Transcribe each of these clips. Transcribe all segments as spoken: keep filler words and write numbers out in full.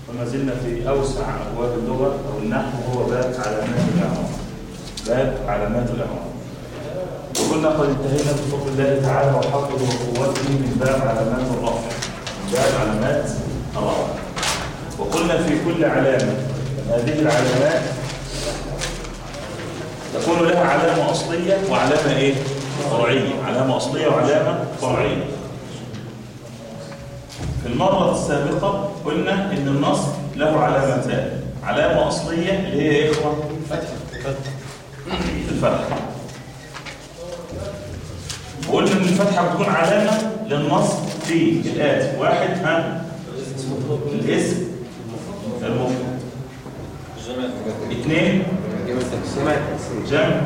وما زلنا في أوسع أبواب اللغة أو النحو، هو باب علامات الإعراب. باب علامات الإعراب. وكنا قد انتهينا بفضل الله تعالى وحفظه وقوته من باب علامات الرفع، من باب علامات الرفع. وقلنا في كل علامة هذه العلامات تكون لها علامة أصلية وعلامة إيه؟ فرعية. علامة أصلية وعلامة فرعية. في المرة السابقة قلنا إن النصب له علامتان، علامة أصلية اللي هي إيه إخوة؟ فتحة. الفتحة. وقلنا إن الفتحة بتكون علامة للنصب في الآتي: واحد ها الاسم المفرد، اثنين جمع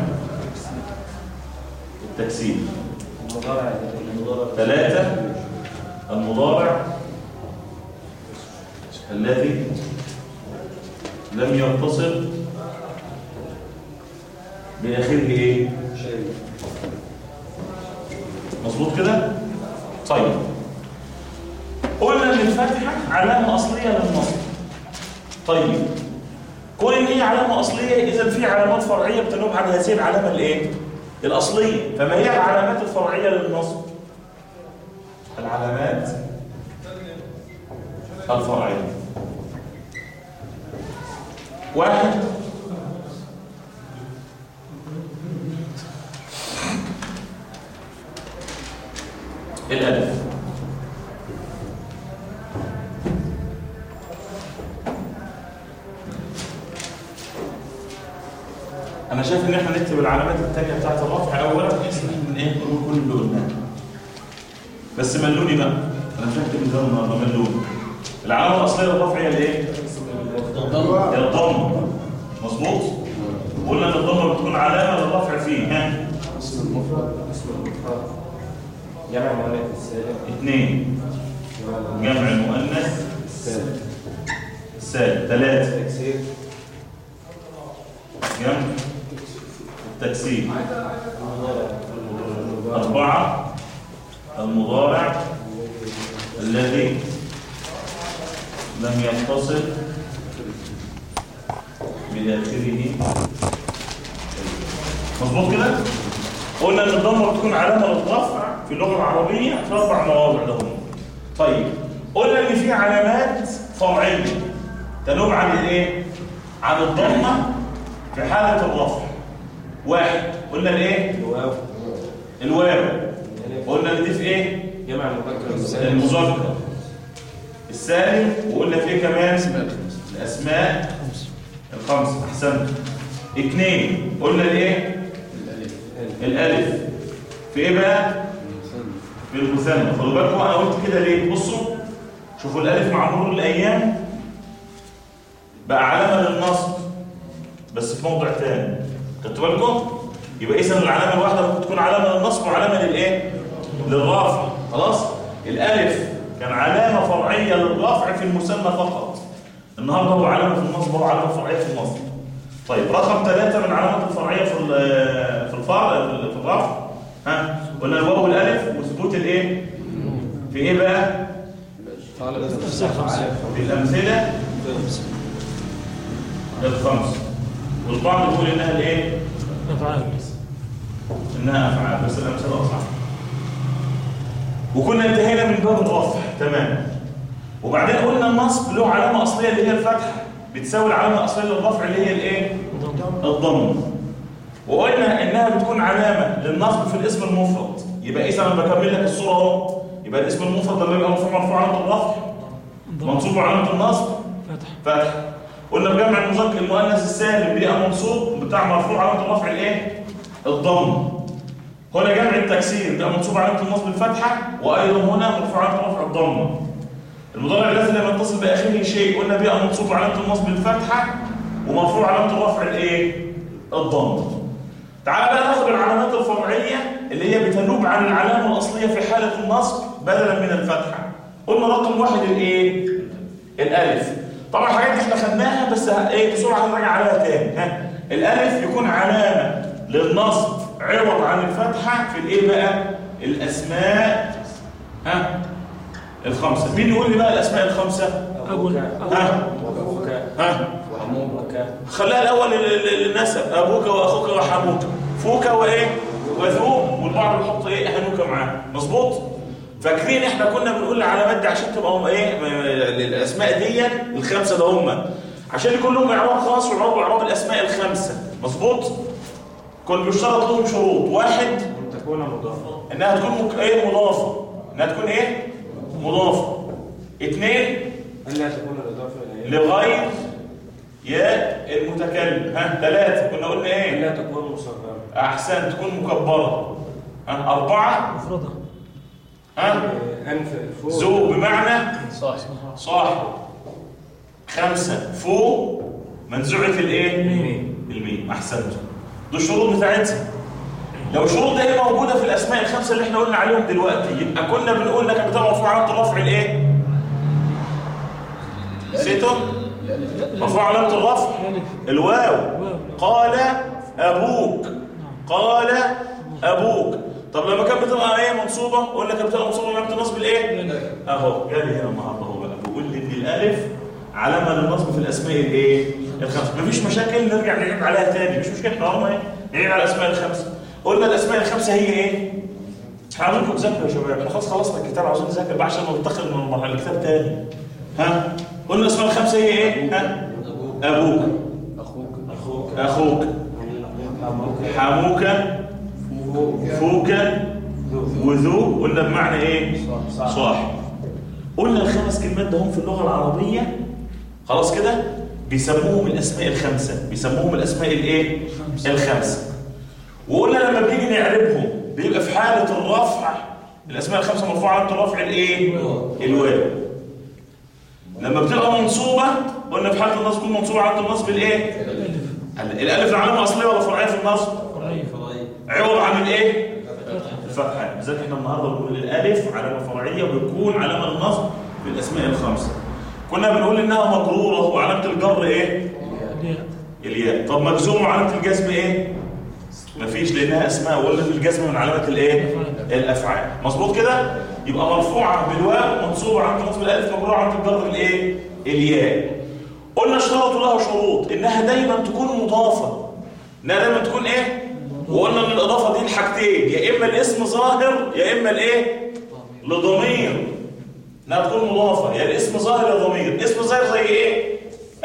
التكسير، ثلاثة المضارع الذي لم يتصل بآخره ايه؟ مظبوط كده؟ طيب قلنا ان الفتحة علامة أصلية للنصب. طيب كون ان هي علامة أصلية، إذا في علامات فرعية بتنوب عن هذه العلامة الايه؟ الأصلية. فما هي العلامات الفرعية للنصب؟ العلامات الفرعية: واحد الألف، أنا شايف إن إحنا نكتب العلامات التانية بتاعت الرفع أولا بحيث إن إحنا إيه نقول كل اللي قلناه. بس ملوني بقى، أنا مش هكتب الجو النهارده، ملوني. العلامة الأصلية للرفع هي الإيه؟ الضمة. هي الضمة. مظبوط؟ قلنا إن الضمة بتكون علامة للرفع فيه. ها؟ اسم المفرد، اسم المفرد، جمع المؤنث السالم. اثنين جمع المؤنث السالم. السالم. ثلاثة تكسير. جمع التكسير. أربعة المضارع الذي لم يتصل بآخره. مظبوط كده؟ قلنا ان الضمه بتكون علامه للرفع في اللغه العربيه في اربع مواضع لهم. طيب قلنا ان في علامات فرعيه تنوب عن الايه؟ عن الضمه في حاله الرفع. واحد قلنا الايه؟ الواو. الواو. قلنا ان دي في ايه؟ جمع المذكر المذكر السالم. وقلنا في ايه كمان؟ الاسماء الخمسه. احسنت. اثنين قلنا الايه؟ الالف. في ايه بقى؟ في المثنى. خدوا بالكم انا قلت كده ليه؟ بصوا شوفوا الالف مع مرور الايام بقى علامه للنصب بس في موضع ثاني. خدتوا بالكم؟ يبقى اذا العلامه الواحده ممكن تكون علامه للنصب وعلامه للايه؟ للرفع. خلاص؟ الالف كان علامه فرعيه للرفع في المثنى فقط. النهارده هو علامه في النصب وهو علامه فرعيه في النصب. طيب رقم ثلاثة من علامات الفرعيه في في الفرع في الرفع ها؟ قلنا الواو والالف وثبوت الايه؟ في ايه بقى؟ في الامثله الخمس. والبعض يقول انها الايه؟ افعال. انها افعال بس الامثله اصح. وكنا انتهينا من باب الرفع تمام. وبعدين قلنا النصب له علامه اصليه اللي هي الفتحه بتساوي العلامه الاصليه للرفع اللي هي الايه؟ الضم. وقلنا انها بتكون علامه للنصب في الاسم المفرد. يبقى اذا انا بكمل لك الصوره اهو. يبقى الاسم المفرد لما يبقى مرفوع مرفوع علامه الرفع، منصوب علامه النصب فتح. فتح. قلنا بجمع المذكر المؤنث السالم بيبقى منصوب بتاع مرفوع علامه الرفع الايه؟ الضم. هنا جمع التكسير بيبقى منصوب علامه النصب الفتحه، وايضا هنا مرفوع علامه الرفع الضمه. المضارع الذي لم يتصل باخره شيء قلنا بيبقى منصوب علامه النصب الفتحه ومرفوع علامه الرفع الايه؟ الضمه. تعال بقى ناخد العلامات الفرعيه اللي هي بتنوب عن العلامه الاصليه في حاله النصب بدلا من الفتحه. قلنا رقم واحد الايه؟ الالف. طبعا الحاجات دي احنا خدناها بس ايه بسرعه نراجع عليها تاني. ها الالف يكون علامه للنصب عوض عن الفتحه في الايه بقى؟ الاسماء ها الخمسه. مين يقول لي بقى الاسماء الخمسه؟ أبوك ها وأخوك ها وعمومك. خليها الاول للنسب، ابوك واخوك وحموك، فوك وايه وذو، والبعض بيحط ايه هنوك معاه. مظبوط. فاكرين احنا كنا بنقول العلامات دي عشان تبقى هم ايه الاسماء دي الخمسه ده هم عشان يكون لهم اعراب خاص ويعربوا اعراب الاسماء الخمسه. مظبوط. كل بيشترط لهم شروط. واحد أن تكون مضافة، انها تكون مك... ايه مضافه، انها تكون ايه مضافه. اثنين ألا تكون الإضافة إلى لغير يا المتكلم. ها ثلاثه كنا قلنا ايه ألا تكون مصغرة. احسن تكون مكبره. ها اربعه مفردة. ها أنف فوق ذو بمعنى صح صاحب. خمسه فوق منزوعه الايه الميم. الميم. احسنت. دول الشروط بتاعتها. لو الشروط دي موجوده في الاسماء الخمسه اللي احنا قلنا عليهم دلوقتي يبقى كنا بنقول لك بتاع مرفوع علامه الرفع الايه نسيتم مرفوع علامه الرفع الواو. قال ابوك، قال ابوك. طب لما كانت بتبقى ايه منصوبه قلنا كانت بتبقى منصوبه علامه النصب الايه اهو جالي هنا النهارده اهو بقى بيقول لي ان الالف علامه للنصب في الاسماء الايه الخمسه. مفيش مشاكل نرجع نعيد عليها تاني مش مشكله احنا ايه نعيد على الاسماء الخمسه. قلنا الاسماء الخمسه هي ايه هعملكم تذاكروا يا شباب. احنا خلاص خلصنا الكتاب عاوزين نذاكر بقى عشان ننتقل من المرحله الكتاب تاني. ها قلنا الاسماء الخمسه هي ايه ها ابوك أخوك أخوك اخوك حموك حموك فوق فوك وذو. قلنا بمعنى ايه صاحب. قلنا الخمس كلمات ده هم في اللغه العربيه خلاص كده بيسموهم الاسماء الخمسه، بيسموهم الاسماء الايه الخمسه. وقلنا لما بنيجي نعربهم بيبقى في حاله الرفع الاسماء الخمسه مرفوعه علامه الرفع الايه الواو. لما بتبقى منصوبه قلنا في حاله النصب تكون منصوبه علامه النصب الايه الالف العلامه اصليه ولا فرعيه في النصب فرعية. عوض عن الايه الفتحه. لذلك احنا النهارده بنقول الالف علامه فرعيه وبتكون علامه النصب في الاسماء الخمسه. كنا بنقول انها مجروره وعلامه الجر ايه الياء. طب مجزوم وعلامه الجزم ايه مفيش لانها اسماء ولا في الجزم من علامه الايه الافعال. مظبوط كده. يبقى مرفوعه بالواو منصوبه علامه النصب الالف مجروره علامه الجر الايه الياء. قلنا اشترطوا لها شروط انها دايما تكون مضافه، انها دايما تكون ايه وقلنا ان الاضافه دي الحاجتين يا اما الاسم ظاهر يا اما الايه لضمير. انها تكون مضافه يا الاسم ظاهر يا ضمير. اسم ظاهر زي ايه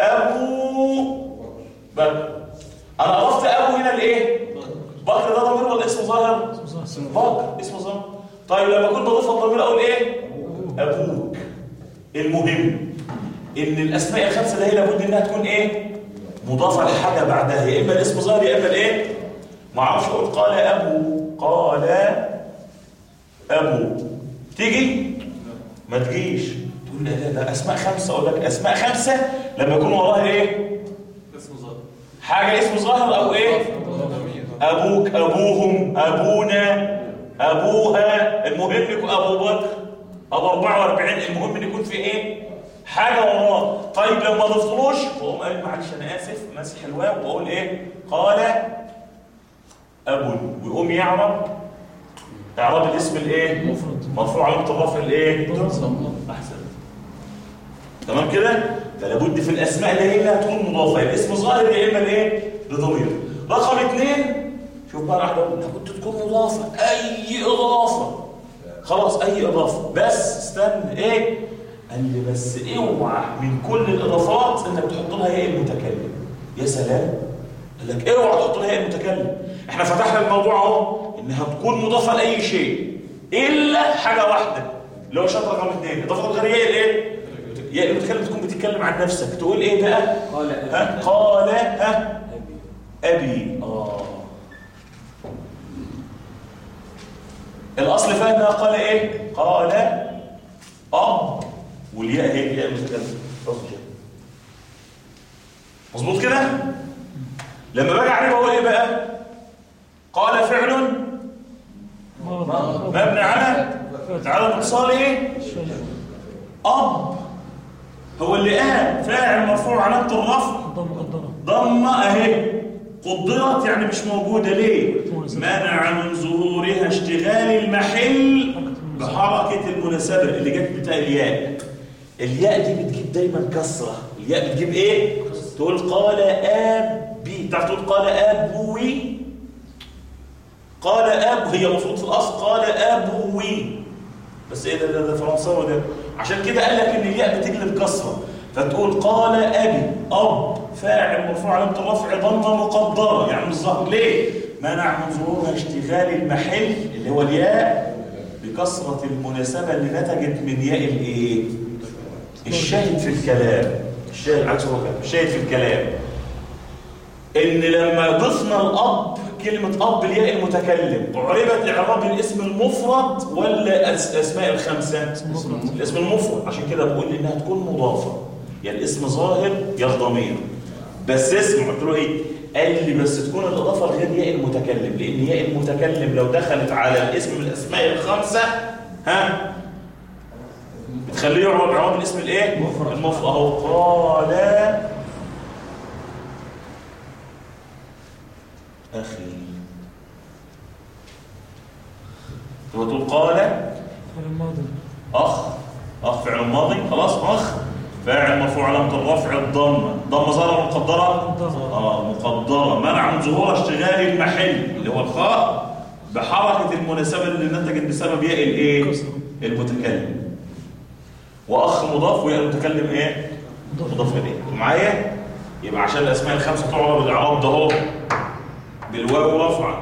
ابو بكر. انا اضفت ابو هنا لايه بكر ده ضمير ولا اسم ظاهر بكر اسم ظاهر. طيب لما كنت بضيف الضمير اقول ايه ابوك. المهم ان الاسماء الخمسه دي لابد انها تكون ايه مضافه لحاجه بعدها يا اما الاسم ظاهر يا اما الايه ما اعرفش اقول قال ابو قال ابو تيجي ما تجيش تقول لا لا ده اسماء خمسه. اقول لك اسماء خمسه لما يكون وراها ايه اسم ظاهر حاجه اسم ظاهر او ايه ابوك ابوهم ابونا ابوها. المهم يكون ابو بكر ابو أربعة وأربعين. المهم ان يكون في ايه حاجه وراه. طيب لما ضفتلوش واقوم قال معلش انا اسف مسح الواو واقول ايه قال ابو ويقوم يعرب اعراب الاسم الايه مفرد مرفوع علامه الرفع الايه احسن. تمام كده. فلا بد في الاسماء اللي هي تكون مضافه الاسم ظاهر يا اما الايه لضمير. رقم اثنين شوف بقى احنا كنت تكون مضافه اي اضافه خلاص اي اضافه بس استنى ايه قال لي بس اوعى من كل الاضافات انك تحط لها ياء المتكلم. يا سلام. قال لك اوعى تحط لها ياء المتكلم. احنا فتحنا الموضوع اهو انها تكون مضافه لاي شيء الا حاجه واحده اللي هو شرط رقم اثنين اضافه غير ياء الايه ياء المتكلم تكون بتتكلم عن نفسك تقول ايه بقى قال ها قال ها ابي. اه الاصل فيها انها قال ايه قال اب والياء هي الياء المتكلم. مظبوط كده. لما باجي اعرف اقول ايه بقى قال فعل مبني على على اتصال ايه اب هو اللي قال فاعل مرفوع علامه الرفع ضمه اهي قدرت يعني مش موجوده ليه منع من ظهورها اشتغال المحل بحركه المناسبه اللي جت بتاع الياء. الياء دي بتجيب دايما كسرة. الياء بتجيب ايه؟ تقول قال ابي، تعرف تقول قال ابوي، قال اب، هي المفروض في الاصل قال ابوي، بس ايه ده ده, ده فرنساوي ده. عشان كده قال لك ان الياء بتجلب كسرة، فتقول قال ابي، اب فاعل مرفوع علامة الرفع ضمة مقدرة، يعني مش ظاهر. ليه؟ منع من ظهورها اشتغال المحل اللي هو الياء بكسرة المناسبة اللي نتجت من ياء الايه؟ الشاهد في الكلام. الشاهد عكس هو كده، الشاهد في الكلام ان لما ضفنا الاب كلمة اب الياء المتكلم عربت اعراب الاسم المفرد ولا اسماء الخمسة؟ الاسم المفرد. عشان كده بقول انها تكون مضافة، يا يعني الاسم ظاهر يا الضمير. بس اسم قلت له ايه؟ قال لي بس تكون الاضافه غير ياء المتكلم، لان ياء المتكلم لو دخلت على الاسم من الاسماء الخمسه ها بتخليه يعرب اعراب الاسم الايه؟ المفرد. اهو قال اخي، تقول قال فعل ماضي، اخ، اخ فعل ماضي خلاص. اخ فاعل مرفوع علامة الرفع الضمة، ضمة ظاهرة مقدرة؟ اه مقدرة. منع من ظهور اشتغال المحل اللي هو الخاء بحركة المناسبة اللي نتجت بسبب ياء الايه؟ المتكلم. واخ مضاف وياء المتكلم ايه؟ مضاف اليه. معايا؟ يبقى عشان الاسماء الخمسة تعرب الاعراب ده اهو بالواو رفعا،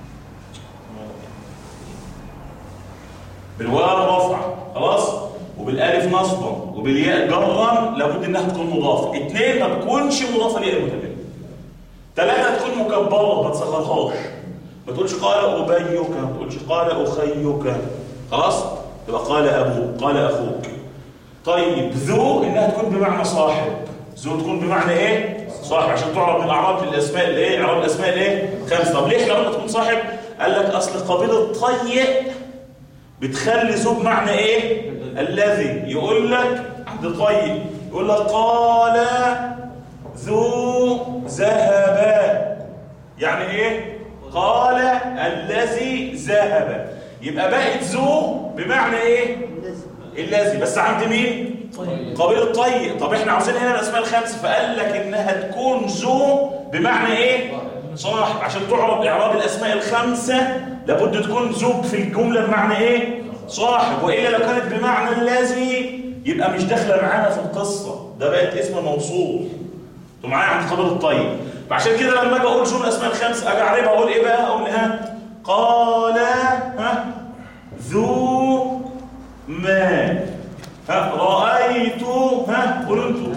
بالواو رفعا خلاص، وبالالف نصبا، وبالياء جرا، لابد انها تكون مضافه. اثنين ما تكونش مضافه لياء المتكلم. ثلاثه تكون مكبره ما تصغرهاش، ما تقولش قال ابيك، ما تقولش قال اخيك، خلاص تبقى قال ابوك، قال اخوك. طيب ذو انها تكون بمعنى صاحب، ذو تكون بمعنى ايه؟ صاحب، عشان تعرب من اعراب الاسماء الايه؟ اعراب الاسماء الايه؟ خمسه. طب ليه احنا قلنا تكون صاحب؟ قال لك اصل قبيله طيء بتخلي ذو بمعنى ايه؟ الذي. يقول لك عند طيب يقول لك قال ذو ذهب، يعني ايه؟ قال الذي ذهب. يبقى بقت ذو بمعنى ايه؟ الذي، بس عند مين؟ قبيل الطيب. طب احنا عاوزين هنا الاسماء الخمسه، فقال لك انها تكون ذو بمعنى ايه؟ صاحب. عشان تعرب اعراب الاسماء الخمسه لابد تكون ذو في الجمله بمعنى ايه؟ صاحب. والا لو كانت بمعنى الذي يبقى مش داخله معانا في القصه، ده بقت اسم موصول. انتوا معايا عند قبيل الطيب. فعشان كده لما اجي اقول شو الاسماء الخمسه اجي اعربها اقول ايه بقى؟ اقول ها قال ها ذو ما، ها رأيت، ها قولوا انتوا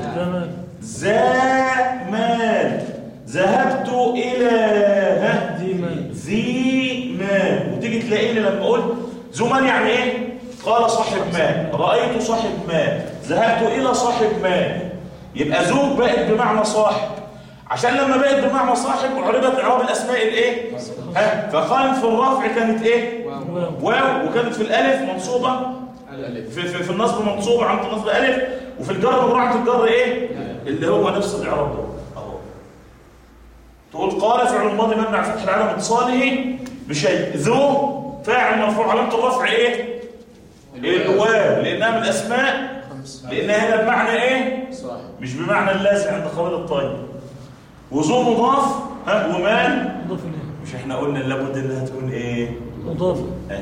ذا مال، ذهبت إلى ها ذي مال، ذي مال. وتيجي تلاقيني لما اقول ذو مال يعني ايه؟ قال صاحب مال، رأيت صاحب مال، ذهبت إلى صاحب مال. يبقى ذو بقت بمعنى صاحب. عشان لما بقت بمعنى صاحب عربت اعراب الاسماء الايه؟ ها فقال في الرفع كانت ايه؟ واو، وكانت في الالف منصوبه، في في, في النصب منصوبه عند النصب الف، وفي الجر مجرور عند الجر ايه؟ اللي هو نفس الاعراب ده اهو. تقول قال فعل الماضي مبني على فتح العلم اتصاله بشيء، ذو فاعل مرفوع علامه الرفع ايه؟ الواو، لانها من الاسماء، لانها هنا بمعنى ايه؟ مش بمعنى اللازم عند قبيل الطيب. وذو مضاف، ها ومال مضاف اليه. مش احنا قلنا لابد انها تكون ايه؟ مضاف اهي.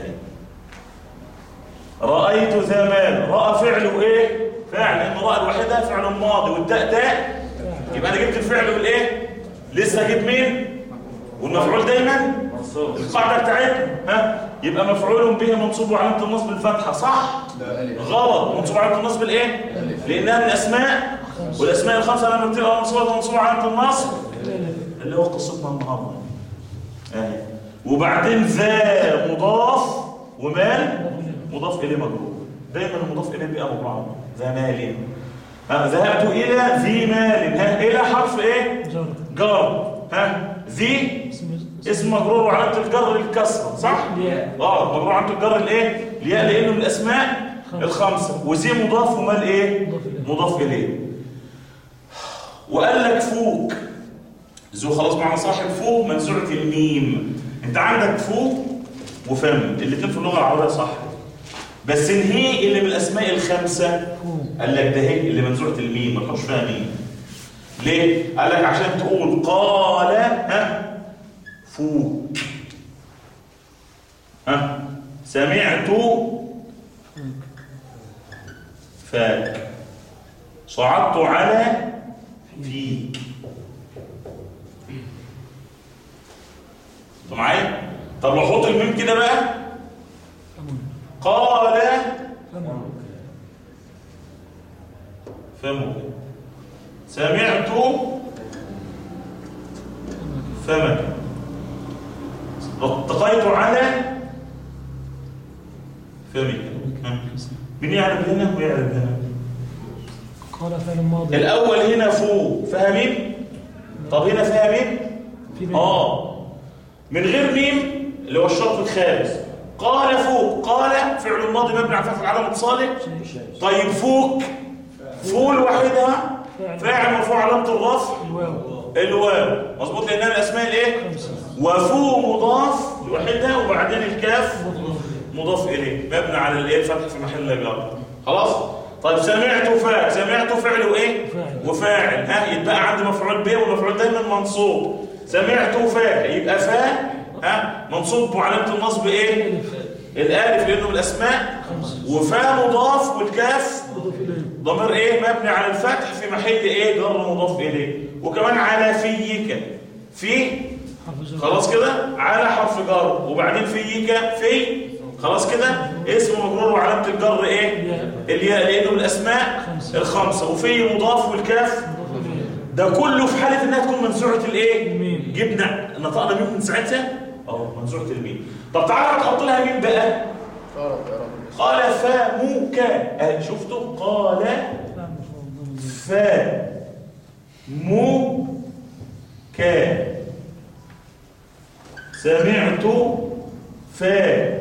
رايت ذا مال، راى فعله ايه؟ فاعل، لان راى الواحده فعل ماضي والتاء تاء، يبقى انا جبت الفعل بالايه؟ لسه اجيب مين؟ والمفعول دايما القاعده بتاعتنا ها يبقى مفعول به منصوب وعلامه النصب الفتحه، صح؟ غلط، منصوب وعلامه النصب الايه؟ لانها من الاسماء، والاسماء الخمسه لما بتبقى منصوبه منصوبه علامه النصب اللي هو قصتنا النهارده اهي. وبعدين ذا مضاف ومال مضاف اليه مجرور، دايما المضاف اليه بيبقى مجرور. ذا مال، ذهبت الى ذي مال، ها الى حرف ايه؟ جر، جر، ها ذي اسم مجرور وعلامه الجر الكسره، صح؟ اه مجرور علامه الجر الايه؟ الياء، لانه من الاسماء الخمسه. وذي مضاف ومال ايه؟ مضاف اليه. وقال لك فوق ذو خلاص معنى صاحب، فوق منزوعه الميم. انت عندك فوق وفم الاثنين في اللغه العربيه صح، بس انهي اللي من الاسماء الخمسه قال لك ده هي اللي منزوعه الميم ما تحطش فيها ميم. ليه؟ قال لك عشان تقول قال ها فوق، ها سمعت فاك، صعدت على فيك. انتوا معايا؟ طب لو حط الميم كده بقى قال فمك، سمعت فمك، اتقيت على فمك. مين يعرف هنا ويعرف هنا؟ قال فعل ماضي. الاول هنا فوق فيها ميم، طب هنا فيها ميم اه من غير ميم اللي هو الشرط الخامس. قال فوق، قال فعل ماضي مبني على فتح العلامه اتصاله. طيب فوق فوق لوحدها فاعل مرفوع علامه الرفع الواو مظبوط لانها من الاسماء الايه؟ وفوق مضاف لوحدها وبعدين الكاف مضاف اليه مبني على الايه الفتح في محل جر. خلاص. طيب سمعت فاك، سمعت فعل وايه وفاعل، ها يتبقى عندي مفعول به والمفعول دايما منصوب. سمعت فاك يبقى فاء ها منصوب وعلامه النصب ايه الالف لانه من الاسماء، وفاء مضاف والكاف ضمير ايه مبني على الفتح في محل ايه جر مضاف اليه. وكمان على فيك في خلاص كده على حرف جر وبعدين فيك في خلاص كده اسم مجرور وعلامه الجر ايه الياء لانه من الاسماء الخمسه، وفي مضاف والكاف ده كله في حاله انها تكون منزوعه الايه جبنا نطقنا ميم من ساعتها اه منزوعه الميم. طب تعالى تحط لها ميم بقى قال فموك اه شفتوا قال فموك سمعت فا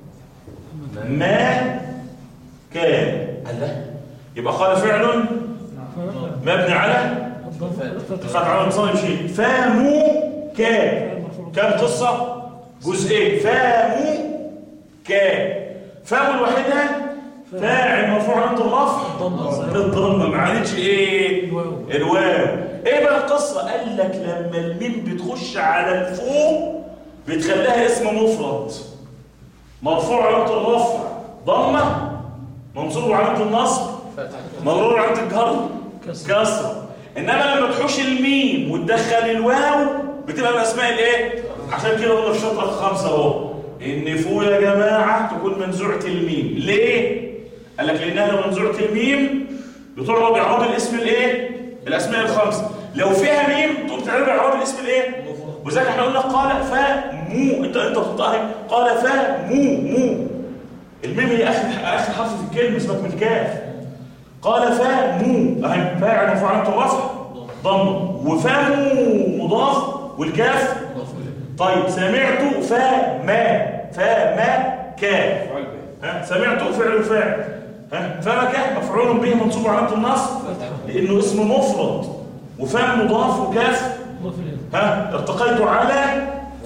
ما كان الله يبقى قال فعل مبني على فتح على مصاب شيء فامو كان كم قصه جزئين فامو كان فامو الوحيده فاعل مرفوع عند الرفع بالضمه ما عادتش ايه الواو. ايه بقى القصه؟ قال لك لما الميم بتخش على الفوق بتخليها اسم مفرد مرفوع علامه الرفع ضمه منصوب علامه النصب مجرور علامه الجر كسره. انما لما تحوش الميم وتدخل الواو بتبقى من اسماء الايه؟ عشان كده قلنا في شطره خمسه اهو ان فو يا جماعه تكون منزوعه الميم. ليه؟ قال لك لانها لو منزوعه الميم بتعرب اعراب الاسم الايه؟ الاسماء الخمسه. لو فيها ميم تقوم تعرب اعراب الاسم الايه؟ وذلك احنا قلنا قال فمو انت انت بتنطقها قال فمو مو الميم هي اخر اخر حرف في الكلمه اسمك من الكاف. قال فمو اهي فاعل مرفوع علامه الرفع ضمه وفمو مضاف والكاف طيب سمعت فما فما كاف ها سمعت فعل فاعل ها فما كاف مفعول به منصوب علامه النصب لانه اسم مفرد وفم مضاف وكاف ها ارتقيت على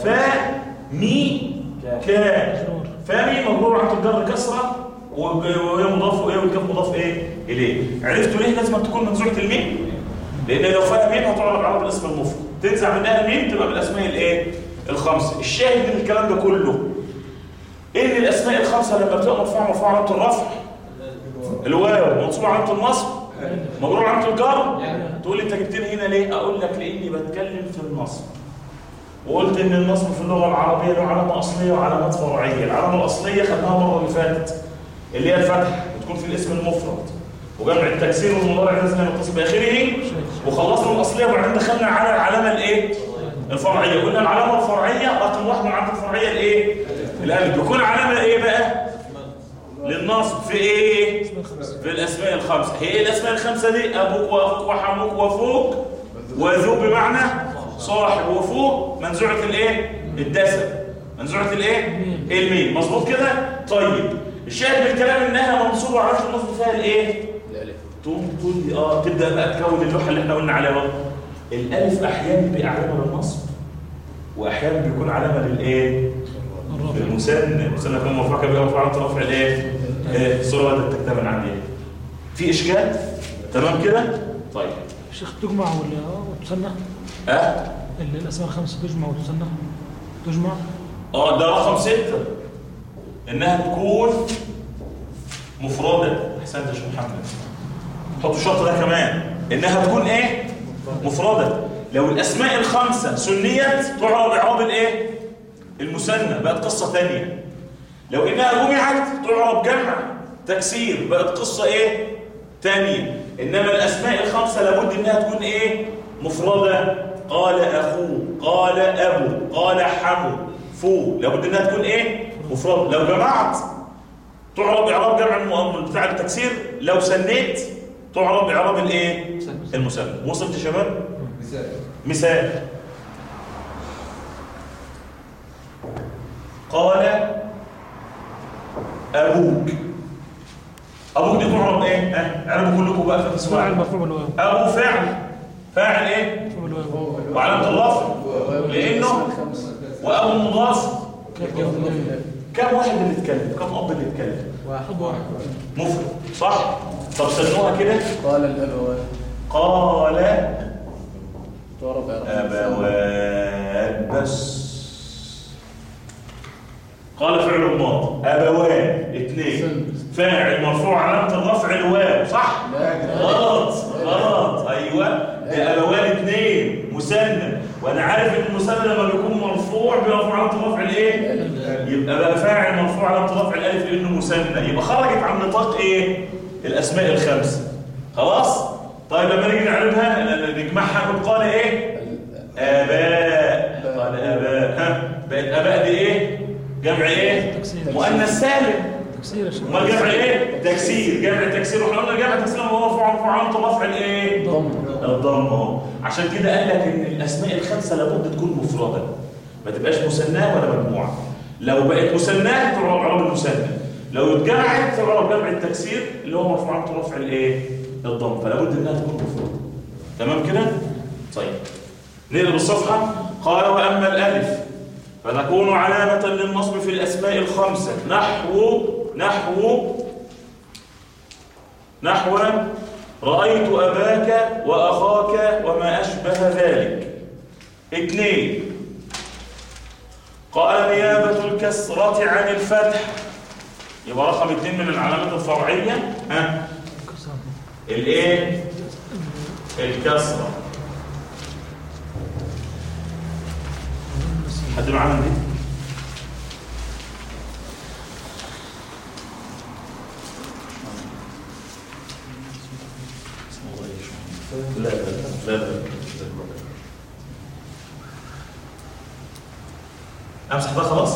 فمي كاف فمي مجرور علامه الجر كسره وهي مضاف وايه والكاف مضاف ايه اليه. عرفتوا ليه لازم تكون منزوعه الميم؟ لان لو فيها ميم هتعرف على الاسم المفرد تنزع منها الميم تبقى بالاسماء الايه الخمسه. الشاهد من الكلام ده كله ان الاسماء الخمسه لما بتبقى مرفوعه مرفوعه علامه الرفع الواو منصوبه علامه النصب مجرور علامه الجر تقول لي انت جبت لي هنا ليه؟ اقول لك لاني بتكلم في النصب وقلت ان النصب في اللغه العربيه له علامه اصليه وعلامات فرعيه. العلامه الاصليه خدناها المره اللي فاتت اللي هي الفتح بتكون في الاسم المفرد وجمع التكسير والمضارع لازم يتصل باخره وخلصنا الاصليه وبعدين دخلنا على العلامه الايه الفرعيه. قلنا العلامه الفرعيه رقم واحد من علامات الفرعيه الايه الالف. بيكون علامه ايه بقى للنصب في ايه في الاسماء الخمسه. هي ايه الاسماء الخمسه دي؟ ابوك واخوك وحموك وفوق وذو بمعنى صاحب وفوق منزوعه الايه الدسم منزوعه الايه الميم مظبوط كده. طيب الشاهد من الكلام انها منصوبه على عرف النصب فيها الايه الالف. تقوم تقول لي اه تبدا بقى تكون اللوحه اللي احنا قلنا عليها. الالف احيانا بيبقى علامه للنصب واحيانا بيكون علامه للايه للمثنى. المثنى كان مرفوع كبيره مرفوع علامه رفع الايه ايه الصورة بدأت تكتمل عندي ايه في اشكال تمام كده طيب شيخ تجمع ولا وتسنى؟ اه الاسماء الخمسه تجمع وتسنى تجمع اه ده رقم ستة انها تكون مفردة. احسنت يا شيخ محمد حطوا الشرط ده كمان انها تكون ايه مفردة. لو الاسماء الخمسة سنيت تعرب اعراب الايه المثنى بقت قصة ثانية. لو انها جمعت تعرب جمع تكسير بقت قصة ايه ثانية. انما الاسماء الخمسة لابد انها تكون ايه مفردة. قال اخوه قال ابو قال حمو فو لابد انها تكون ايه مفردة. لو جمعت تعرب اعراب جمع بتاع التكسير. لو سنيت تعرب اعراب الايه المثنى. وصلت يا شباب؟ مثال مثال قال ابوك. ابوك دي تعرب ايه ها اعربوا كلكم بقى في فاعل الاسماء. مفعول بالواو ابو فعل فاعل ايه مفعول بالواو وعلامه الرفع لانه وابو مضاف. كم واحد اللي اتكلم كم اب اللي اتكلم واحد واحد مفرد صح. طب سنوها كده قال الأبوان قال تعرب أبوان بس. قال فعل ماضي أبوان اثنين فاعل مرفوع علامة الرفع الواو صح؟ غلط غلط أيوة ده أبوان اثنين مثنى وأنا عارف إن المثنى لما بيكون مرفوع بيرفع علامة الرفع الإيه؟ يبقى بقى فاعل مرفوع علامة الرفع الألف لأنه مثنى يبقى خرجت عن نطاق إيه؟ الأسماء الخمسة خلاص؟ طيب لما نيجي نعرفها نجمعها قال إيه؟ آباء. قال آباء ها بقت آباء دي إيه؟ جمع إيه؟ مؤنث سالم. تكسير يا شيخ. امال جمع إيه؟ تكسير. جمع تكسير واحنا قلنا جمع تكسير هو مرفوع مرفوع علامة رفع الإيه؟ ضم. الضم أهو. عشان كده قال لك إن الأسماء الخمسة لابد تكون مفردة ما تبقاش مثناه ولا مجموعة. لو بقت مثناه تعرب اعراب المثنى. لو اتجمعت تعرب جمع التكسير اللي هو مرفوع علامة رفع الإيه؟ الضم. فلا بد انها تكون مفردة. تمام كده؟ طيب نقلب الصفحة. قال وأما الألف فتكون علامة للنصب في الأسماء الخمسة نحو نحو نحو رأيت أباك وأخاك وما أشبه ذلك. اثنين قال نيابة الكسرة عن الفتح يبقى رقم اثنين من العلامات الفرعية ها الايه الكسرة. حد معانا دي لا لا لا لا امسح ده خلاص.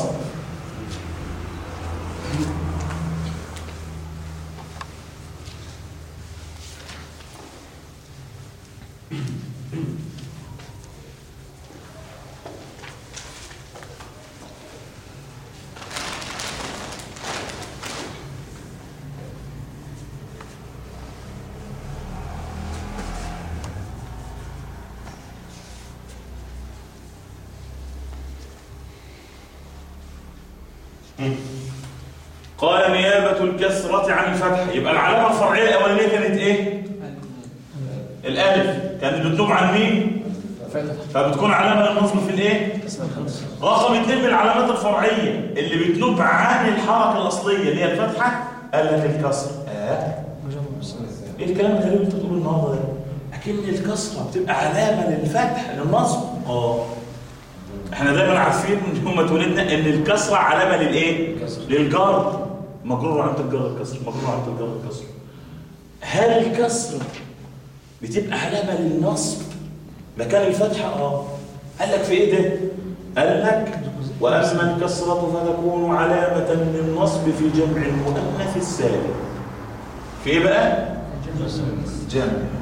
قال نيابة الكسرة عن الفتح يبقى العلامة الفرعية الأولانية كانت إيه؟ الألف كانت بتنوب عن مين؟ فبتكون علامة للنصب في الإيه؟ رقم اثنين من العلامات الفرعية اللي بتنوب عن الحركة الأصلية اللي هي الفتحة قال لك الكسر. آه إيه الكلام الغريب اللي أنت بتقوله النهارده ده؟ أكن الكسرة بتبقى علامة للفتح للنصب. آه احنا دايما عارفين ان هم اتولدنا ان الكسره علامه للايه للجر. مجرور علامه الجر الكسر مجرور علامه الجر الكسر. هل الكسره بتبقى علامه للنصب مكان الفتحه؟ اه قال لك في ايه ده؟ قال لك واما الكسره فتكون علامه للنصب في جمع المؤنث السالم. في ايه بقى؟ جمع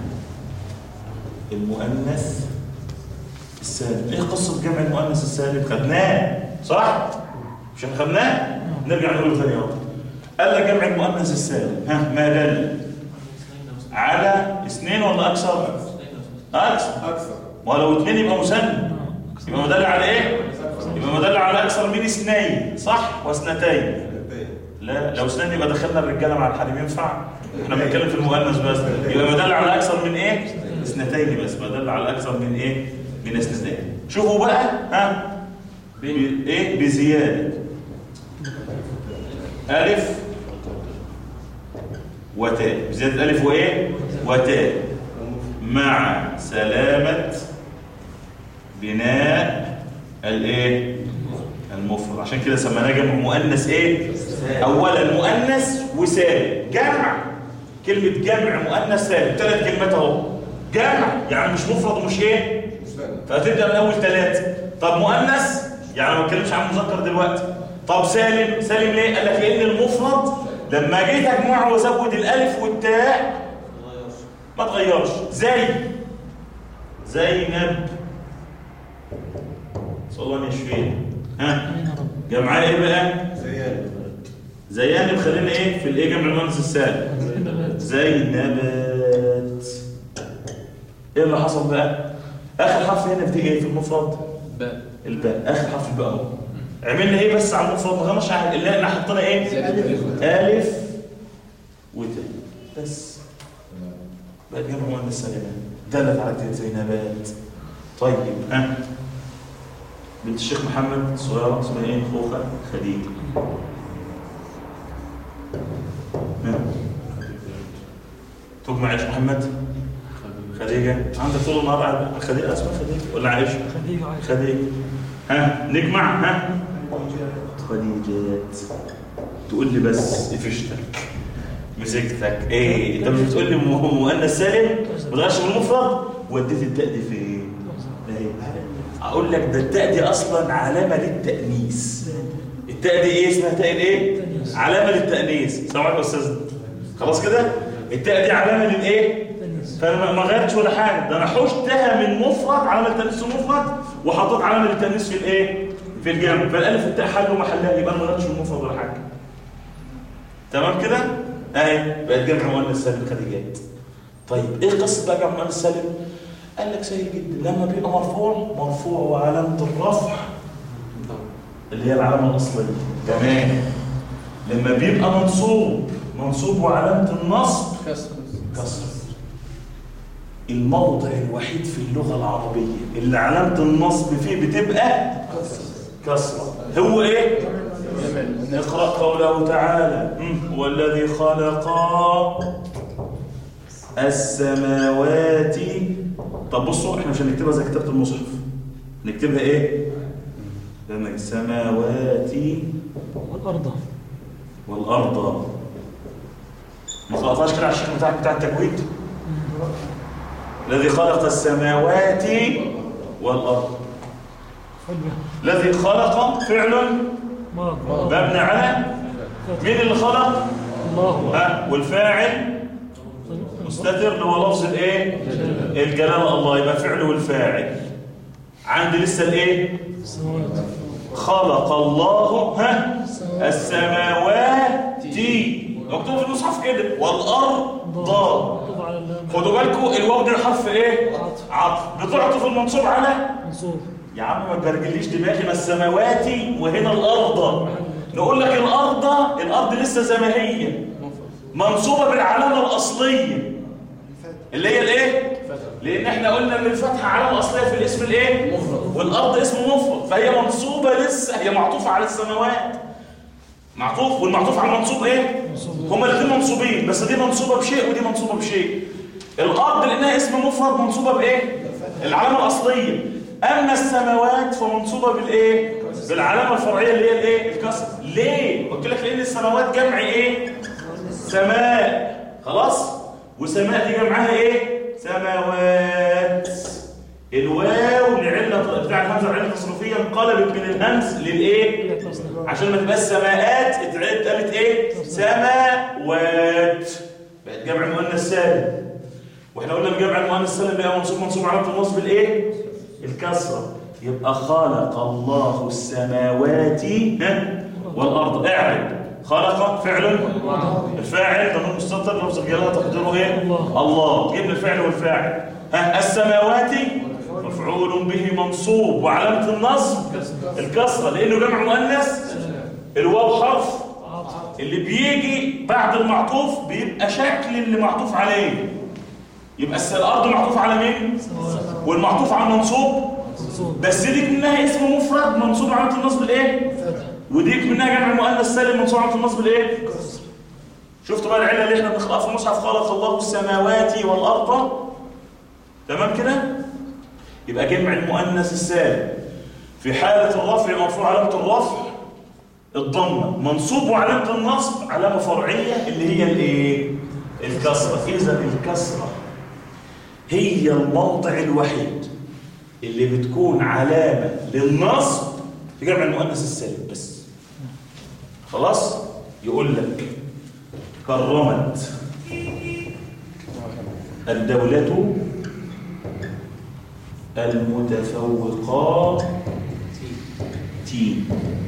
المؤنث السالم. ايه قصه جمع المؤنث السالم؟ خدناه صح؟ مش احنا خدناه؟ نرجع نقوله ثاني مره. قال لك جمع المؤنث السالم ها ما دل على اثنين ولا اكثر؟ اكثر أكثر. ولو اثنين يبقى مثنى يبقى مدل على ايه؟ يبقى مدل على اكثر من اثنين صح؟ واثنتين لا لو اثنين يبقى دخلنا الرجاله مع الحريم ينفع؟ احنا بنتكلم في المؤنث بس، يبقى بدل على اكثر من ايه؟ اثنتين بس، بدل على اكثر من ايه؟ من اثنتين. شوفوا بقى ها ايه بزياده الف وتاء، بزياده الف وايه؟ وتاء مع سلامه بناء الايه؟ المفرد. عشان كده سميناه جمع مؤنث ايه؟ اولا مؤنث وسالم. جمع كلمه جمع مؤنث سالم ثلاث كلمات اهو. جمع يعني مش مفرد ومش ايه؟ فهتبدا من اول ثلاثه. طب مؤنث يعني ما بتكلمش عن مذكر دلوقتي. طب سالم، سالم ليه؟ قال لك لان المفرد لما جيت اجمعه وازود الالف والتاء ما تغيرش. زي زينب صلى الله عليه وسلم. ها جمعها ايه بقى؟ زيان. زيان خلينا ايه في الايه؟ جمع المؤنث السالم. زينبات. ايه اللي حصل بقى؟ اخر حرف هنا في ايه في المفرد؟ باء. الباء اخر حرف الباء اهو. عملنا ايه بس على المفرد؟ ما غناش على اللي احنا حطينا ايه؟ الف وتاء بس. بقى جمع مؤنث سالم دلت على كلمه زينبات. طيب ها بنت الشيخ محمد الصغيرة اسمها ايه؟ خوخة خديجة. تجمع ايش محمد؟ خديجة. عندك طول النهار خديجة اسمها خديجة ولا عائشة؟ خديجة عائشة. خديجة. ها نجمع ها؟ خديجات. تقول لي بس قفشتك مسكتك ايه؟ انت مش بتقول لي مؤنث سالم ما تغيرش من المفرد؟ وديت التاء دي فين؟ اقول لك ده التاء دي اصلا علامه للتانيث. التاء دي ايه اسمها؟ تاء الايه؟ علامه للتانيث. السلام عليكم يا استاذ. خلاص كده التاء دي علامه للايه؟ فانا ما غيرتش ولا حاجه، ده انا حشتها من مفرد علامه التانيث مفرد وحطيت علامه للتانيث في الايه؟ في الجمع. فالالف والتاء حلوا محلها، يبقى انا ما غيرتش المفرد ولا حاجه. تمام كده؟ اهي بقت جمع مؤنث سالم خديجات. طيب ايه قصه بقى جمع مؤنث سالم؟ قال لك سهل جدا. لما بيبقى مرفوع مرفوع وعلامه الرفع اللي هي العلامه الاصليه. تمام. لما بيبقى منصوب منصوب وعلامه النصب كسر. كسر. الموضع الوحيد في اللغه العربيه اللي علامه النصب فيه بتبقى كسر هو ايه؟ اقرا قوله تعالى هو الذي خلق السماوات. طب بصوا احنا مش هنكتبها زي كتابة المصحف، نكتبها ايه؟ لما السماوات والأرض والأرض. ما خلقناش كده على الشيخ بتاعك بتاع التجويد؟ الذي خلق السماوات والأرض. الذي خلق فعل مبني على مين اللي خلق؟ الله. ها والفاعل مستتر اللي هو لفظ الايه؟ الجلاله الله. يبقى فعل والفاعل عندي لسه الايه؟ خلق الله ها السماوات مكتوب في المصحف كده والارض. خدوا بالكم الواو دي حرف ايه؟ عطف. بتعطف المنصوب على منصوب. يا عم ما تبرجليش دماغي. ما السماوات وهنا الارض. نقول لك الارض الارض لسه زي ما هي منصوبه بالعلامه الاصليه اللي هي الايه؟ لان احنا قلنا ان الفتحه علامه اصليه في الاسم الايه؟ مفرد. والارض اسم مفرد فهي منصوبه لسه، هي معطوفه على السماوات. معطوف والمعطوف على المنصوب ايه؟ هما الاثنين منصوبين بس دي منصوبه بشيء ودي منصوبه بشيء. الارض لانها اسم مفرد منصوبه بايه؟ العلامه الاصليه. اما السماوات فمنصوبه بالايه؟ بالعلامه الفرعيه اللي هي الايه؟ الكسر. ليه؟ قلت لك لان السماوات جمع ايه؟ سماء. خلاص؟ وسماء دي جمعها ايه؟ سماوات. الواو لعله بتاع الهمزه العله التصريفيه انقلبت من الهمز للايه؟ عشان ما تبقاش سماءات اتقالت ايه؟ سماوات. بقت جمع مؤنث سالم. واحنا قلنا الجمع المؤنث سالم بقى منصوب منصوب علامه النصب الايه؟ الكسره. يبقى خلق الله السماوات والارض. اعرب خلق فعل الفاعل ضمير مستتر لفظ الجلاله تقديره ايه؟ الله. الله. جبنا الفعل والفاعل. ها السماوات مفعول به منصوب وعلامه النصب الكسره لانه جمع مؤنث. الواو حرف اللي بيجي بعد المعطوف بيبقى شكل اللي معطوف عليه. يبقى الارض معطوف على مين؟ والمعطوف على المنصوب، بس ديك منها اسم مفرد منصوب علامه النصب الايه؟ وديك منها جمع مؤنث سالم منصوب علامه النصب الايه؟ شفتوا بقى العله اللي احنا بنقراها في المصحف؟ خلق الله السماوات والارض. تمام كده؟ يبقى جمع المؤنث السالم في حاله الرفع مرفوع علامه الرفع الضمه، منصوب وعلامه النصب علامه فرعيه اللي هي الايه؟ الكسره. اذا الكسره هي الموضع الوحيد اللي بتكون علامه للنصب في جمع المؤنث السالم بس. خلاص؟ يقول لك كرمت الدولة المتفوقات تي.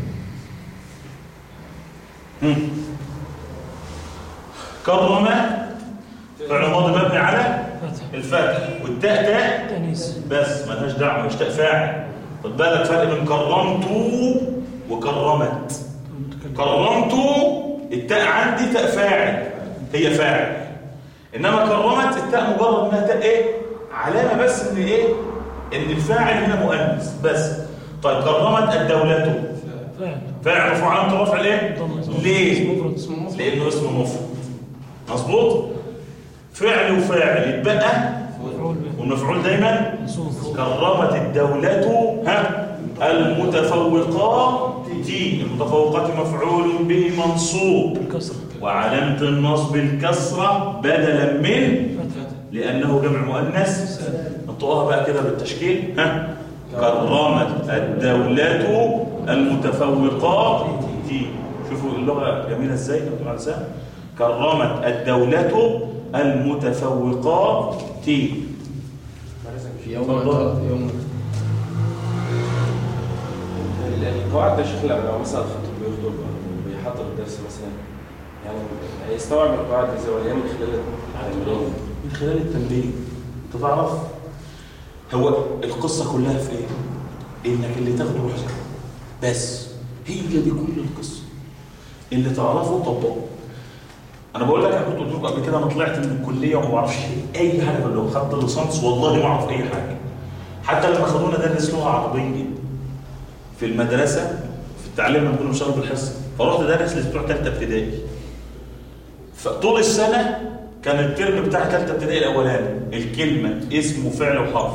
كرم فعل ماضي مبني على الفتح، والتاء تاء تأنيث بس مالهاش دعوه، مش تاء فاعل. خد بالك فرق بين كرمت وكرمت. كرمت التاء عندي تاء فاعل، هي فاعل. انما كرمت التاء مجرد انها تاء ايه؟ علامه بس ان ايه؟ ان الفاعل هنا مؤنث بس. طيب كرمت الدولة فاعل فاعل مرفوع علامه الرفع ليه؟ ليه؟ مفرد لانه اسم مفرد. مظبوط؟ فعل وفاعل يتبقى مفعول به والمفعول دايما منصوب. كرمت الدولة ها المتفوقات تي. المتفوقات مفعول به منصوب الكسرة وعلامة النصب الكسرة بدلا من فتحة لأنه جمع مؤنث. نطقها بقى كده بالتشكيل. ها كرمت الدولة المتفوقات تي. شوفوا اللغة جميلة ازاي؟ كرمت الدولة المتفوقات تي. في يوم يوم القواعد ده شكل لو مثلا الخطيب بيخطب بيحضر الدرس مثلا، يعني هيستوعب القواعد دي ازاي من خلال التمرين؟ من خلال التمرين. انت تعرف هو القصة كلها في ايه؟ انك اللي تاخده روح ذاكره بس. هي دي كل القصة. اللي تعرفه طبقه. انا بقول لك انا كنت قلت لكم قبل كده، انا طلعت من الكليه وما بعرفش اي حاجه في اللغه. خدت الليسانس والله ما اعرف اي حاجه. حتى لما خدونا درس لغه عربيه في المدرسه في التعليم لما كنا بنشتغل بالحصه، فرحت درس لبتوع ثالثه ابتدائي. فطول السنه كان الترم بتاع ثالثه ابتدائي الاولاني الكلمه اسم وفعل وحرف.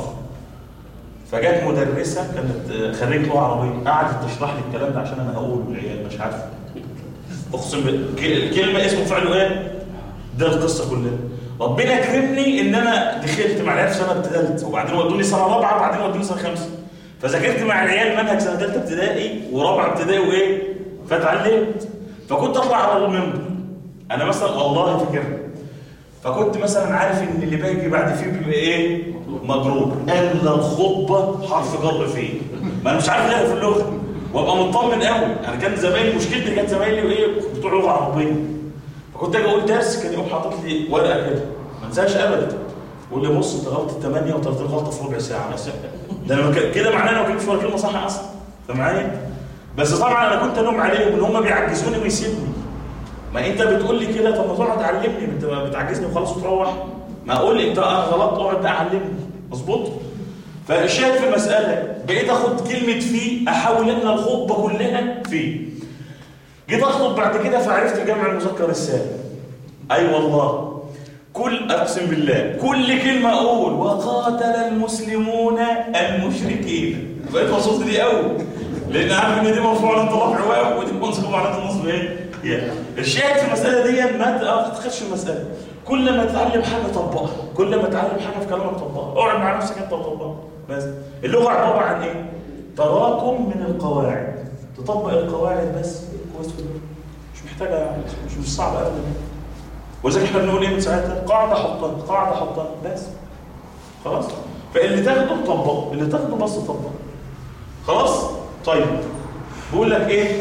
فجت مدرسه كانت خريجه لغه عربيه قعدت تشرح لي الكلام ده عشان انا هقوله للعيال مش عارف. اقسم بالله الكلمه اسمه فعله ايه؟ ده القصه كلها. ربنا كرمني ان انا دخلت مع العيال في سنه ثالثه وبعدين ودوني سنه رابعه وبعدين ودوني سنه خمسه. فذاكرت مع العيال منهج سنه ثالثه ابتدائي ورابعه ابتدائي وايه؟ فتعلمت. فكنت اطلع على المنبر انا مثلا الله فاكر. فكنت مثلا عارف ان اللي باجي بعد فيه بيبقى ايه؟ مضروب. الا الخطبه حرف جر فيه. ما انا مش عارف ايه في اللغه. وابقى مطمن قوي. انا كان زمايلي مشكلتي كانت زمايلي وايه بتوع لغه عربيه. فكنت اجي اقول درس كان يقوم حاطط لي ورقه كده ما انساش ابدا. يقول لي بص انت غلطت ثمانية وثلاثين غلطه في ربع ساعه بس. ده انا كده معناه انا ما كنتش فاهم كلمه صح اصلا. انت معايا؟ بس طبعا انا كنت الوم عليهم ان هم بيعجزوني ويسيبني. ما انت بتقول لي كده طب ما تقعد تعلمني. انت بتعجزني وخلاص وتروح. ما اقول لي انت انا غلطت اقعد بقى علمني. مظبوط؟ فالشاهد في المسألة بقيت أخد كلمة فيه أحاول أن الخطبة كلها فيه. جيت أخطب بعد كده فعرفت جمع المذكر السالم. أي أيوة والله كل أقسم بالله كل كلمة أقول وقاتل المسلمون المشركين. بقيت مبسوط دي قوي لأن عارف إن دي مرفوعة على الرفع واو ودي منصوبة على النصب إيه؟ يعني الشاهد في المسألة دي ما تتخش المسألة. كل ما تتعلم حاجة طبقها. كل ما تتعلم حاجة في كلامك طبقها. اقعد مع نفسك انت وطبقها. بس اللغة عبارة عن ايه؟ تراكم من القواعد. تطبق القواعد بس كويس في اللغة. مش محتاجة يعني مش مش صعبة ابدا. ولذلك احنا بنقول ايه من ساعتها؟ قاعدة حطها قاعدة حطها بس. خلاص؟ فاللي تاخده طبقه، اللي تاخده بس طبقه. خلاص؟ طيب بقول لك ايه؟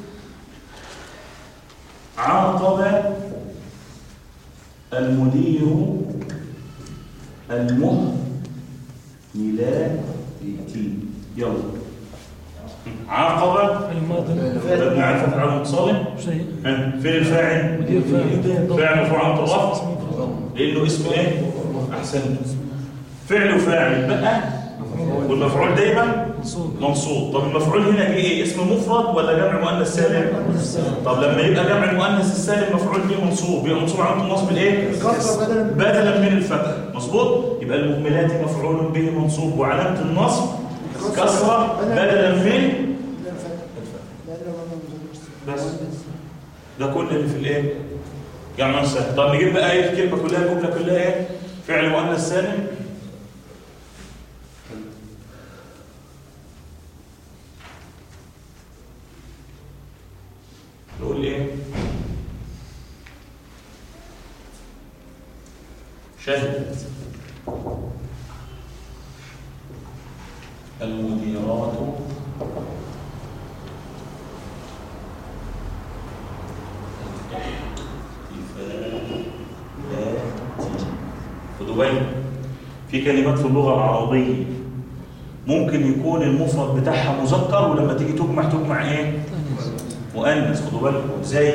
عاقب المدير المهملات يلا عاقبة الماضي مبني على الفتح على المتصل. شيء ها، فين الفاعل؟ مدير فاعل فاعل مرفوع علامة الرفع لأنه اسمه إيه؟ أحسنت. فعل وفاعل بقى والمفعول دايما منصوب. منصوب. طب المفعول هنا جه ايه؟ اسم مفرد ولا جمع مؤنث سالم؟ طب لما يبقى جمع المؤنث السالم مفعول به منصوب، يبقى منصوب علامة النصب الايه؟ بدلا من الفتح. مظبوط؟ يبقى المهملات مفعول به منصوب وعلامة النصب كسرة بدلا من بس. ده كل اللي في الايه؟ جمع مؤنث سالم. طب نجيب بقى ايه الكلمة كلها الجملة كلها ايه؟ فعل مؤنث سالم نقول ايه؟ شهدت المديرات خدوا بالكم في كلمات في اللغة العربية ممكن يكون المفرد بتاعها مذكر ولما تيجي تجمع تجمع ايه؟ مؤنث. خدوا بالكم زي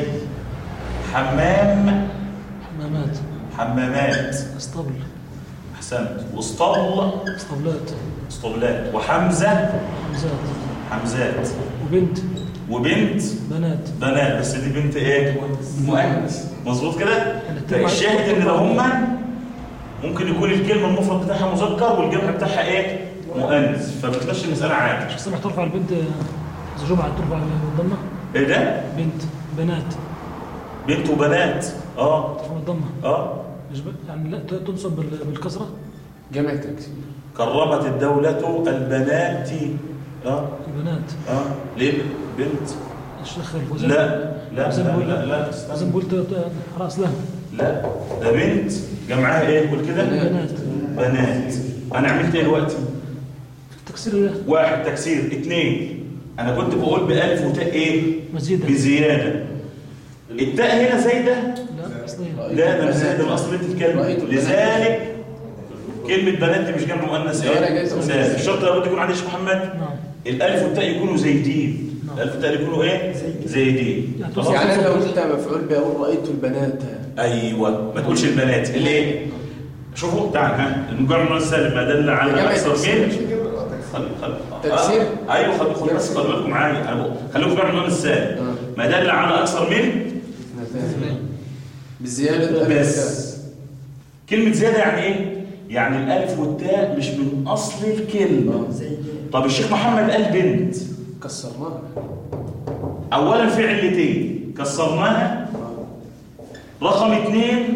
حمام حمامات حمامات اسطبل احسنت. واسطبل اسطبلات اسطبلات. وحمزه حمزات حمزات. وبنت وبنت بنات بنات. بس دي بنت ايه؟ مؤنث. مظبوط كده؟ فالشاهد ان ده هما ممكن يكون الكلمه المفرد بتاعها مذكر والجمع بتاعها ايه؟ مؤنث. فبتمشي المساله عادي. مش سامح ترفع البنت إذا جمعة ترفع الضمة. ايه ده؟ بنت بنات بنت وبنات اه ترفع الضمة اه مش ب... يعني لا ت- تنصب بال- بالكسرة. جمع تكسير. كرمت الدولة البنات اه البنات اه ليه بنت؟ الشيخ الفوزان لا لا زي ما لا بقول- لا لا زي ما استنى. قلت راس لها لا ده بنت جمعها ايه؟ قول كده بنات بنات. انا عملت ايه دلوقتي؟ التكسير ده واحد تكسير. اثنين انا كنت بقول بألف وتاء ايه؟ مزيدة. بزيادة. التاء هنا زايدة؟ لا أصلية. لا ده مش زايدة من اصلية الكلمة. لذلك كلمة بنات دي مش جمع مؤنث ايه؟ سالم. الشرط لابد يكون عندي يا شيخ محمد نعم الالف والتاء يكونوا زايدين. نعم. الالف والتاء يكونوا ايه؟ زايدين. يعني خلاص؟ يعني أنا لو قلت مفعول به أقول رأيت البنات. ايوه ما تقولش البنات اللي ايه؟ شوفوا تعال ها المجمع المؤنث السالم ما دل على جمع اكثر تكسير. من خلي خلي تكسير؟ آه. ايوه خلي خلي بس خلي بالكم معايا انا بقول خليكم في المؤنث السالم آه. ما دل على اكثر من اثنتان. بالزيادة ألف بس. كلمة زيادة يعني ايه؟ يعني الالف والتاء مش من اصل الكلمة. طب الشيخ محمد قال بنت كسرناها. اولا في علتين كسرناها. رقم اثنين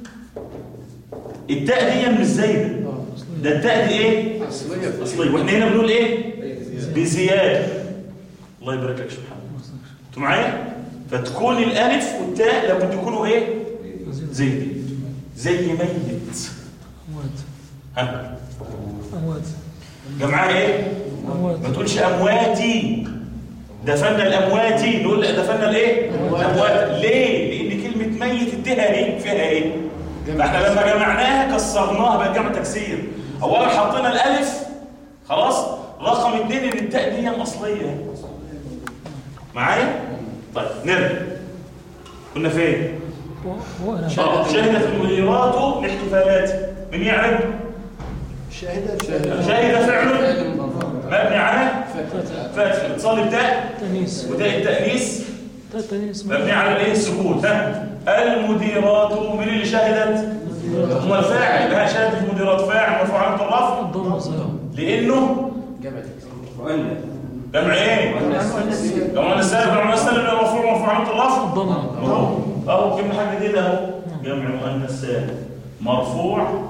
التاء دي مش زايدة ده التاء دي ايه؟ أصلية. اصلية. واحنا هنا بنقول ايه؟ بزيادة. الله يبارك لك يا شيخ محمد. انتوا معايا؟ فتكون الالف والتاء لابد يكونوا ايه؟ زايدين. زي ميت. أموات ها أموات جمعها ايه؟ أموات ما تقولش امواتي دفنا الامواتي نقول لا دفنا الايه؟ الاموات. ليه؟ لان كلمه ميت اديها ايه؟ فيها ايه؟ فاحنا لما جمعناها كسرناها بقى جمع تكسير. اولا حطينا الالف خلاص. رقم اثنين ان التاء دي اصليه. معايا؟ طيب نرجع كنا فين؟ هو أنا اه شهدت المديرات لاحتفالات. من يعرف؟ شاهدة شهد فعل مبني على فتح اتصال التاء تأنيس وتاء التأنيث تأنيس مبني على الايه؟ السكون. ها المديرات من اللي شهدت؟ هم الفاعل. ها شهدت المديرات فاعل مرفوع علامة الرفع الضمة صغيرة لانه جمع تكسير. مؤنث. جمع ايه؟ جمع السالب. جمع السالب يبقى مرفوع مرفوع علامة الرفع. الضمة اهو اهو جبنا حاجه جديده اهو. جمع مؤنث سالم مرفوع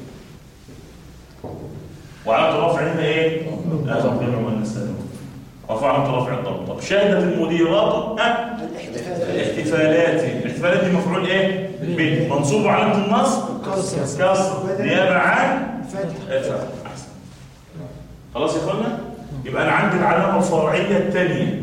وعلامه الرفع هنا ايه؟ اهو جمع مؤنث سالم مرفوع علامه الرفع الضم. طب شهدت المديرات ها الاحتفالات. الاحتفالات دي مفعول ايه؟ به منصوب علامه النصب كسر نيابه عن الفتح. احسن. خلاص يا اخوانا؟ يبقى انا عندي العلامه الفرعيه الثانيه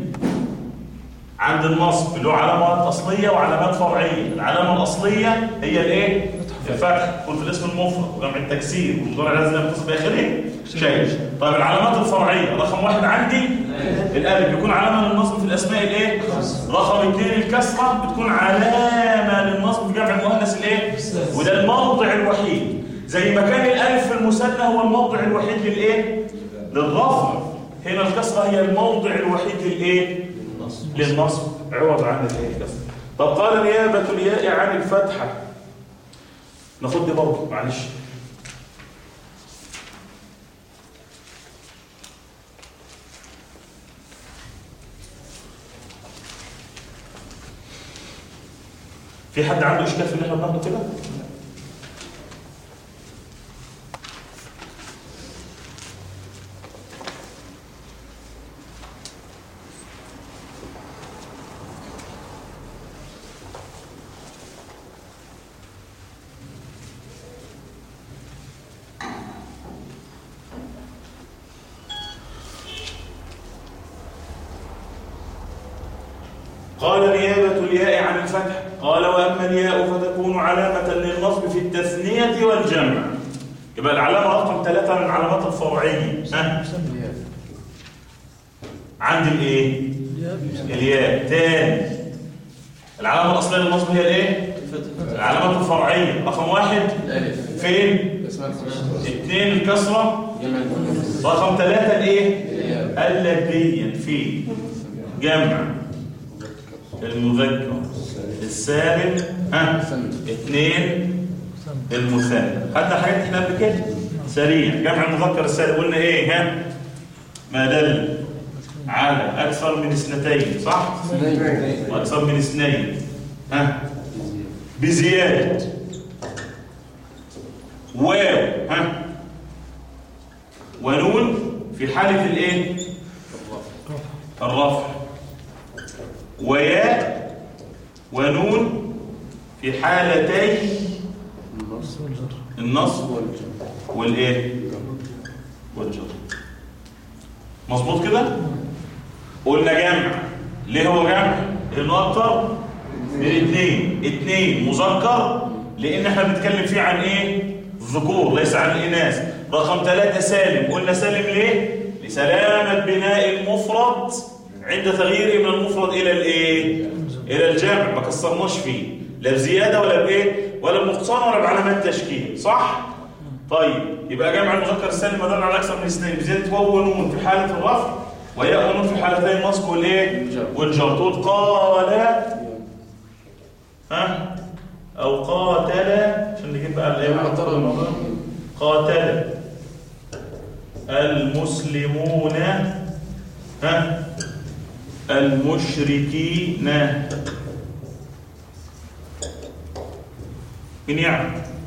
عند النصب اللي هو علامات اصليه وعلامات فرعيه. العلامه الاصليه هي الايه؟ الفتح يكون في الاسم المفرد وجمع التكسير والمضارع لازم يتصل باخره شيء. طيب العلامات الفرعيه رقم واحد عندي الالف بيكون علامه للنصب في الاسماء الايه؟ رقم اثنين الكسره بتكون علامه للنصب في جمع المؤنث الايه؟ وده الموضع الوحيد زي ما كان الالف في المثنى هو الموضع الوحيد للايه؟ للرفع. هنا الكسره هي الموضع الوحيد للايه؟ للنصب عوض عن الايه؟ الكسره. طب قال نيابه الياء عن الفتحه. ناخد دي برضه معلش. في حد عنده اشكال في اللي احنا بناخده كده؟ قال نيابة الياء عن الفتح. قال وأما الياء فتكون علامة للنصب في التثنية والجمع. يبقى العلامة رقم ثلاثة من العلامات الفرعية. ها؟ عندي الايه؟ الياء. تاني العلامة الأصلية للنصب هي الايه؟ العلامات الفرعية. رقم واحد الألف. فين؟ اثنين الكسرة. رقم ثلاثة الايه؟ اللبيا في جمع المذكر السالم. ها اثنين المثنى. خدنا حاجات احنا قبل كده سريع. جمع المذكر السالم قلنا ايه؟ ها ما دل على اكثر من اثنتين صح؟ واكثر من اثنين ها بزياده واو ها ونون في حاله الايه؟ الرفع. وياء ونون في حالتي النصب والايه؟ والجر. مظبوط كده؟ قلنا جمع. ليه هو جمع؟ لانه اكتر من اثنين. اثنين مذكر لان احنا بنتكلم فيه عن ايه؟ الذكور ليس عن الاناث. رقم ثلاثة سالم. قلنا سالم ليه؟ لسلامة بناء المفرد عند تغييره من المفرد الى الايه؟ الى الجمع. ما كسرناش فيه لا بزياده ولا بايه؟ ولا بنقصان ولا بعلامات تشكيل صح؟ طيب يبقى جمع المذكر السالم ما دل على اكثر من اثنين بزياده واو ونون في حاله الرفع وياء ونون في حالتين النصب والايه؟ والجر. تقول قال ها او قاتل عشان نجيب بقى الايه؟ قاتل المسلمون ها المشركين. مين يعني؟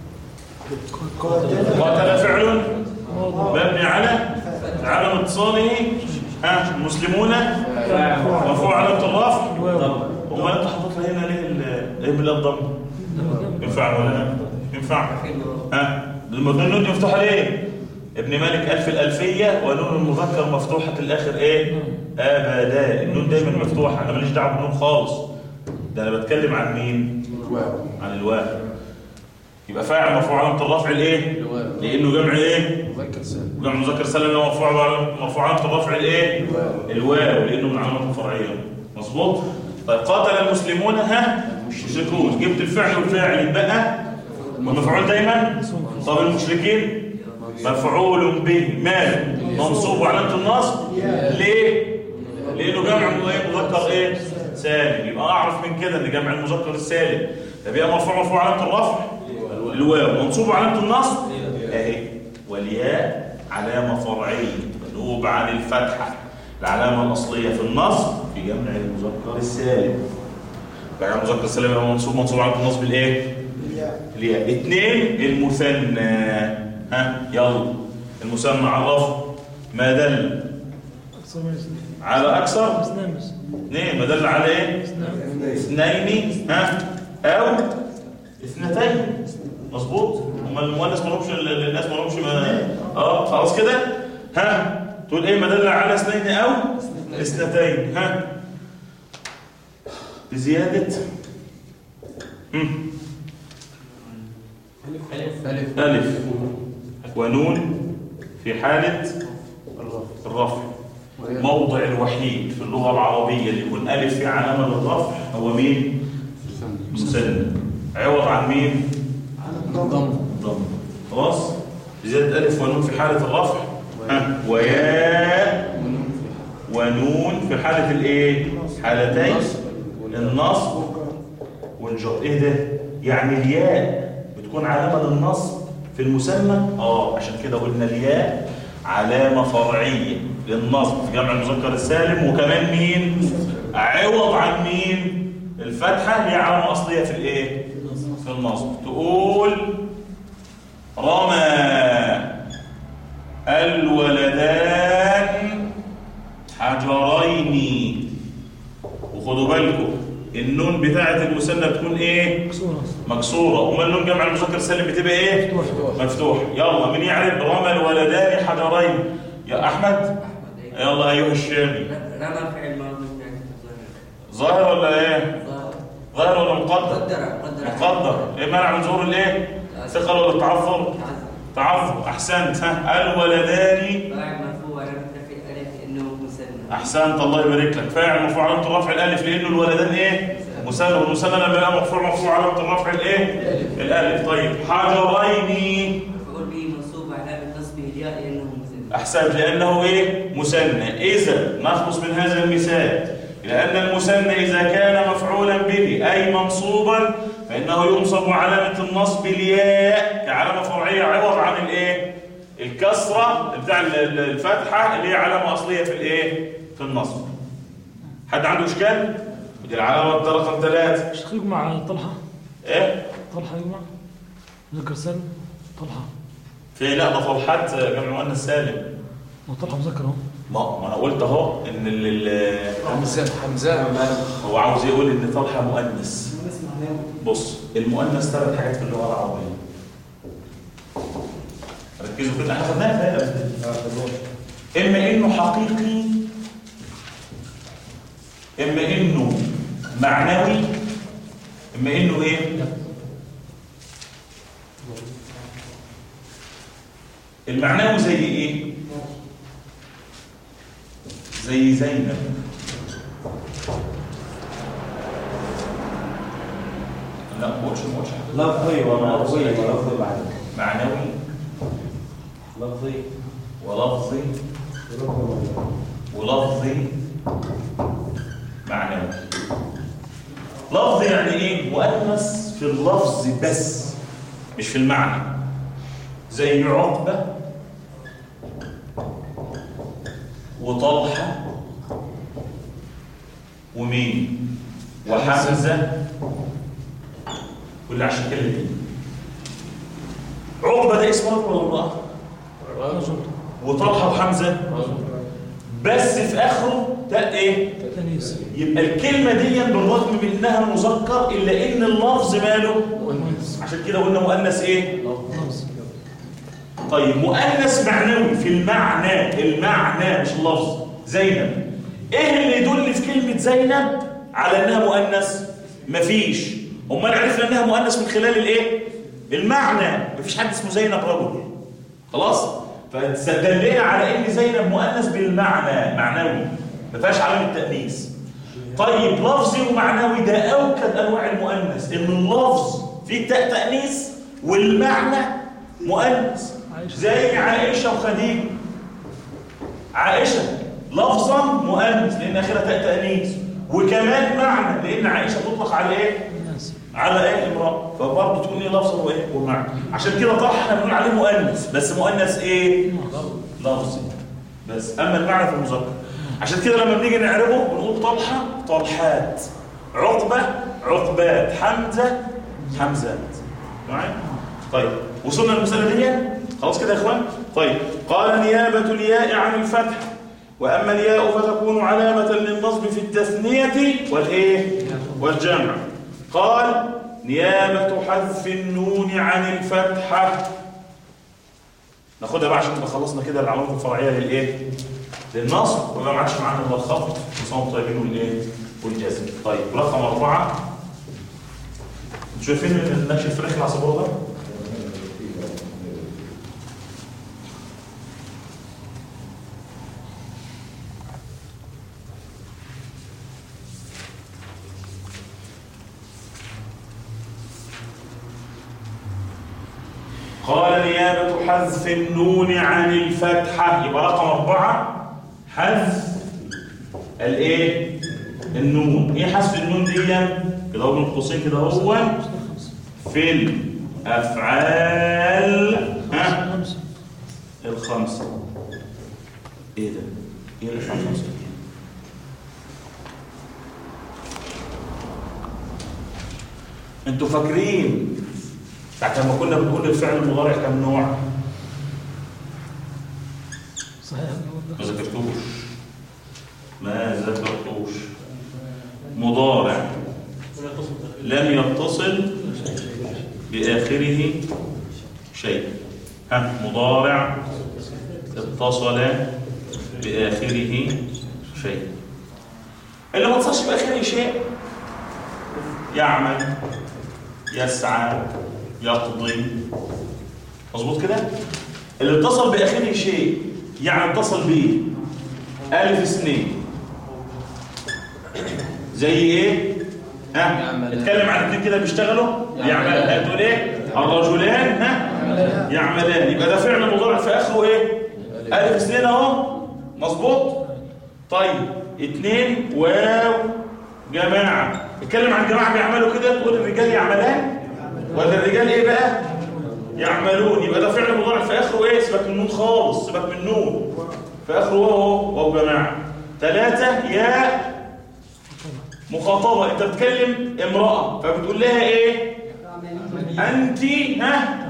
قاتل فعل مبني على علامة اتصاله ها المسلمون مرفوع علامة الرفع. وما انت حاطط لي هنا ليه الايه بالضم؟ ينفع ولا لا؟ ينفع ها النون دي مفتوحه ليه؟ ابن مالك ألف الألفية ونون المذكر مفتوحة الآخر إيه؟ أبدا. النون دايما مفتوحة. أنا ماليش دعوة بالنون خالص. ده أنا بتكلم عن مين؟ عن الواو. يبقى فاعل مرفوع علامة الرفع الإيه؟ لأنه جمع إيه؟ مذكر سالم. جمع مذكر سالم مرفوع مرفوع علامة الرفع الإيه؟ الواو لأنه من علامات الفرعية. مظبوط؟ طيب قاتل المسلمون ها؟ مشركون. جبت الفعل والفاعل يتبقى مفعول دايما. طب المشركين مفعول به مال منصوب وعلامه النصب ليه؟ لانه جمع مذكر ايه؟ سالم. يبقى اعرف من كده ان جمع المذكر السالم يبقى مرفوع مرفوع علامه الرفع الواو منصوب وعلامه النصب اهي. والياء علامه فرعيه منوب عن الفتحه العلامه الاصليه في النصب في جمع المذكر السالم. جمع المذكر السالم هو منصوب منصوب علامه النصب الايه؟ الياء. اثنين المثنى ها يلا المثنى عرفه ما دل على اكثر اثنين. ما دل على ايه؟ اثنين ها او اثنتين. مظبوط. هم المؤنث ما لهمش الناس ما لهمش اه خلاص كده. ها تقول ايه؟ ما دل على اثنين او اثنتين ها بزياده امم ألف ألف ألف ونون في حالة الرفع. موضع الوحيد في اللغة العربية اللي يكون ألف في علامة الرفع هو مين؟ مثنى. عوض عن مين؟ ضم ضم. خلاص؟ زيادة ألف ونون في حالة الرفع. ها وياء ونون في حالة الايه؟ حالتين النصب والجر. ايه ده؟ يعني الياء بتكون علامة للنصب في المثنى؟ اه عشان كده قلنا الياء علامة فرعية للنصب في جمع المذكر السالم. وكمان مين؟ عوض عن مين؟ الفتحة هي علامة أصلية في الايه؟ في النصب. تقول رمى الولدان حجرين. وخدوا بالكم النون بتاعة المثنى بتكون ايه؟ مكسورة. مكسورة. وما النون جمع المذكر السالم بتبقى ايه؟ مفتوح. مفتوح. يلا من يعرف رمى الولدان حجرين؟ يا احمد. يلا ايها الشامي. رمى فعل ماضي ظاهر ولا ايه؟ ظاهر ولا مقدر؟ مقدر مقدر. ايه منع من ظهور الايه؟ ثقل ولا تعذر؟ تعذر. احسنت. ها الولدان فاعل مرفوع علامة رفع الألف لأنه مثنى. احسنت الله يبارك لك. فاعل مرفوع علامة الرفع الالف لانه الولدان ايه؟ مثنى. والمثنى لما يبقى مرفوع مرفوع علامة الرفع الايه؟ الالف. طيب حجرين مفعول به منصوب علامة نصبه الياء لأنه مثنى. احسنت لانه ايه؟ مثنى. اذا نخلص من هذا المثال لأن المثنى إذا كان مفعولا به أي منصوبا فإنه ينصب علامة النصب الياء كعلامة فرعية عوض عن الايه؟ الكسرة بتاع الفتحة اللي هي علامة أصلية في الايه؟ في النصب. حد عنده إشكال؟ دي العلامة رقم ثلاثة. شيخ يجمع طلحة. إيه؟ طلحة يجمع مذكر سالم. طلحة في لا ده طلحات جمع مؤنث سالم. ما طلحة مذكر اهو. ما ما انا قلت اهو ان ال حمزة حمزة هو عاوز يقول ان طلحة مؤنث. بص المؤنث ثلاث حاجات في اللغة العربية. ركزوا كده احنا خدناها فين؟ اما انه حقيقي اما انه معنوي اما انه ايه؟ المعنوي زي ايه؟ زي زينب. لا ما قلتش ما قلتش لفظي ومعنوي ولفظي بعد معنوي لفظي ولفظي ولفظي معنوي. لفظي يعني ايه؟ مؤنث في اللفظ بس مش في المعنى. زي عقبة وطلحة ومين وحمزة كل عشان كده دي. عقبة ده اسم رجل ولا امرأة؟ رجل. وطلحة وحمزة بس في آخره تاء ايه؟ تأنيث. يبقى الكلمة دي بالرغم من انها مذكر الا ان اللفظ ماله؟ مؤنث. عشان كده قلنا مؤنث ايه؟ لفظ. طيب مؤنث معنوي في المعنى المعنى مش اللفظ. زينب. ايه اللي يدل في كلمة زينب على انها مؤنث؟ مفيش. امال عرفنا انها مؤنث من خلال الايه؟ المعنى. مفيش حد اسمه زينب رجل. خلاص؟ فدلنا على ان زينب مؤنث بالمعنى معنوي ما فيهاش علامة تأنيث. طيب لفظي ومعنوي ده اوكد انواع المؤنث ان اللفظ فيه تاء تأنيث والمعنى مؤنث. زي عائشة وخديجة. عائشة لفظا مؤنث لان اخرها تاء تأنيث وكمان معنى لان عائشة تطلق على ايه؟ على ايه؟ امرأة. فبرضه تكون ايه لفظا وايه؟ ومعنى. عشان كده طلحة احنا بنقول عليه مؤنث بس مؤنث ايه؟ لفظي بس. اما المعنى في المذكر. عشان كده لما بنيجي نعربه بنقول طلحة طلحات، عقبة عقبات، حمزة حمزات. معايا؟ طيب وصلنا للمسألة دي؟ خلاص كده يا اخوان؟ طيب قال نيابة الياء عن الفتح واما الياء فتكون علامة للنصب في التثنية والايه؟ والجمع. قال نيابة حذف النون عن الفتحة. ناخدها بقى عشان نبقى خلصنا كده العلامات الفرعية للايه؟ للنصب وما عادش معانا الا الخفض وصوم طيبين والايه؟ والجزم. طيب رقم أربعة. انتوا شايفين ان النكش الفراخ على السبوره ده؟ قال نيابة حذف النون عن الفتحة، يبقى رقم أربعة حذف الايه؟ النون. ايه حذف النون دي؟ كده هو من قوسين كده هو في الأفعال ها الخمسة. ايه ده؟ ايه الأفعال الخمسة دي؟ انتوا فاكرين ساعة لما كنا بنقول الفعل المضارع كم نوع؟ صحيح. ما ذكرتوش ما ذكرتوش مضارع لم يتصل بآخره شيء. ها مضارع اتصل بآخره شيء. اللي ما اتصلش بآخره شيء يعمل، يسعى، يقضي. مظبوط كده؟ اللي اتصل بآخره شيء يعني اتصل بيه ألف اثنين زي ايه؟ ها؟ اتكلم عن الاثنين كده بيشتغلوا يعمل. هتقول ايه؟ الرجلان ها؟ يعملان. يبقى ده فعل مضارع في اخره ايه؟ ألف اثنين اهو. مظبوط؟ طيب اثنين واو جماعة. اتكلم عن جماعة بيعملوا كده تقول الرجال يعملان ولا الرجال ايه بقى؟ يعملون. يبقى ده فعل مضارع في اخره ايه؟ سيبك من النون خالص، سيبك من النون. في اخره واو واو جماعة. ثلاثة يا مخاطبة. انت بتكلم امرأة فبتقول لها ايه؟ انت ها؟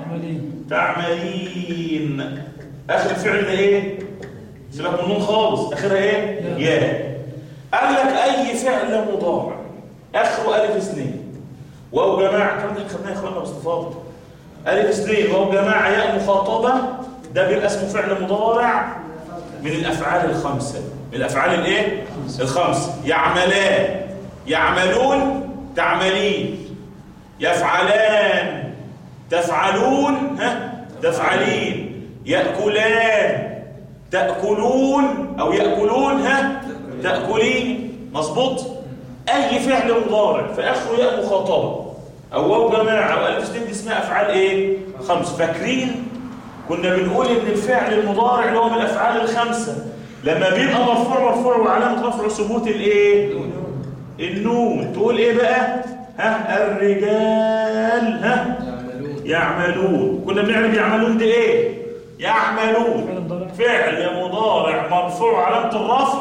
تعملين. اخر الفعل ده ايه؟ سيبك من النون خالص، اخرها ايه؟ يا. قال لك اي فعل مضارع اخره الف اثنين واو جماعه. الكلام ده خدناه يا اخوانا باستفاضه. الف اثنين واو جماعه ياء مخاطبه، ده بيبقى اسمه فعل مضارع من الافعال الخمسه. من الافعال الايه؟ الخمسه. يعملان، يعملون، تعملين، يفعلان، تفعلون، ها تفعلين، ياكلان، تاكلون او ياكلون، ها تاكلين. مظبوط؟ اي فعل مضارع في اخره ياء مخاطبه او واو جماعه او الف اثنين دي اسمها افعال ايه؟ خمس. فاكرين كنا بنقول ان الفعل المضارع اللي هو من الافعال الخمسه لما بيبقى مرفوع مرفوع وعلامه رفعه ثبوت الايه؟ النون. تقول ايه بقى؟ ها الرجال ها يعملون. يعملون. كنا بنعرف يعملون دي ايه؟ يعملون فعل مضارع مرفوع علامه الرفع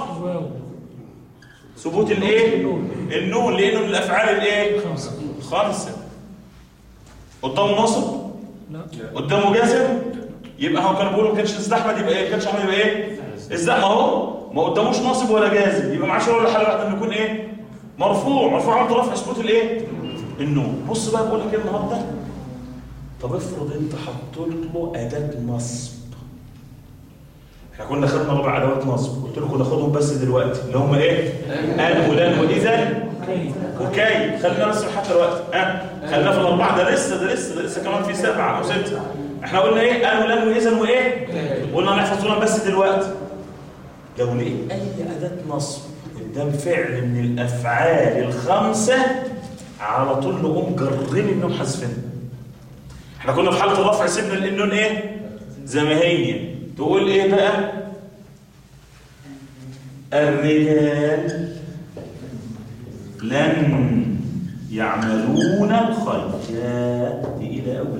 ثبوت الايه؟ النون، لانه من الافعال الايه؟ خمسه. قدامه نصب؟ لا. قدامه جزم؟ يبقى هو كان بيقول ما كانش استحمد يبقى ايه؟ كانش احمد يبقى ايه؟ الزحمه اهو ما قداموش ناصب ولا جازم، يبقى معاه شغل ولا حاله واحده انه يكون ايه؟ مرفوع. مرفوع علامه الرفع ثبوت الايه؟ النون. بص بقى بقول لك ايه النهارده؟ طب افرض انت حطيت له اداه نصب. احنا كنا خدنا ربع ادوات نصب، قلت لكم ناخدهم بس دلوقتي اللي هم ايه؟ ان ولن واذا وكي. خلينا بس حتى دلوقتي ها خلينا في الاربعه. ده لسه ده لسه ده لسه كمان في سبعه او سته. احنا قلنا ايه؟ ان ولن واذا وايه؟ قلنا نحفظ لهم بس دلوقتي. لو لقيت اي اداه نصب قدام فعل من الافعال الخمسه على طول نقوم جرين انهم حذفين. احنا كنا في حاله الرفع سيبنا النون ايه؟ زي ما هي. تقول ايه بقى؟ الرجال لن يعملون الخير. يا تقيله قوي.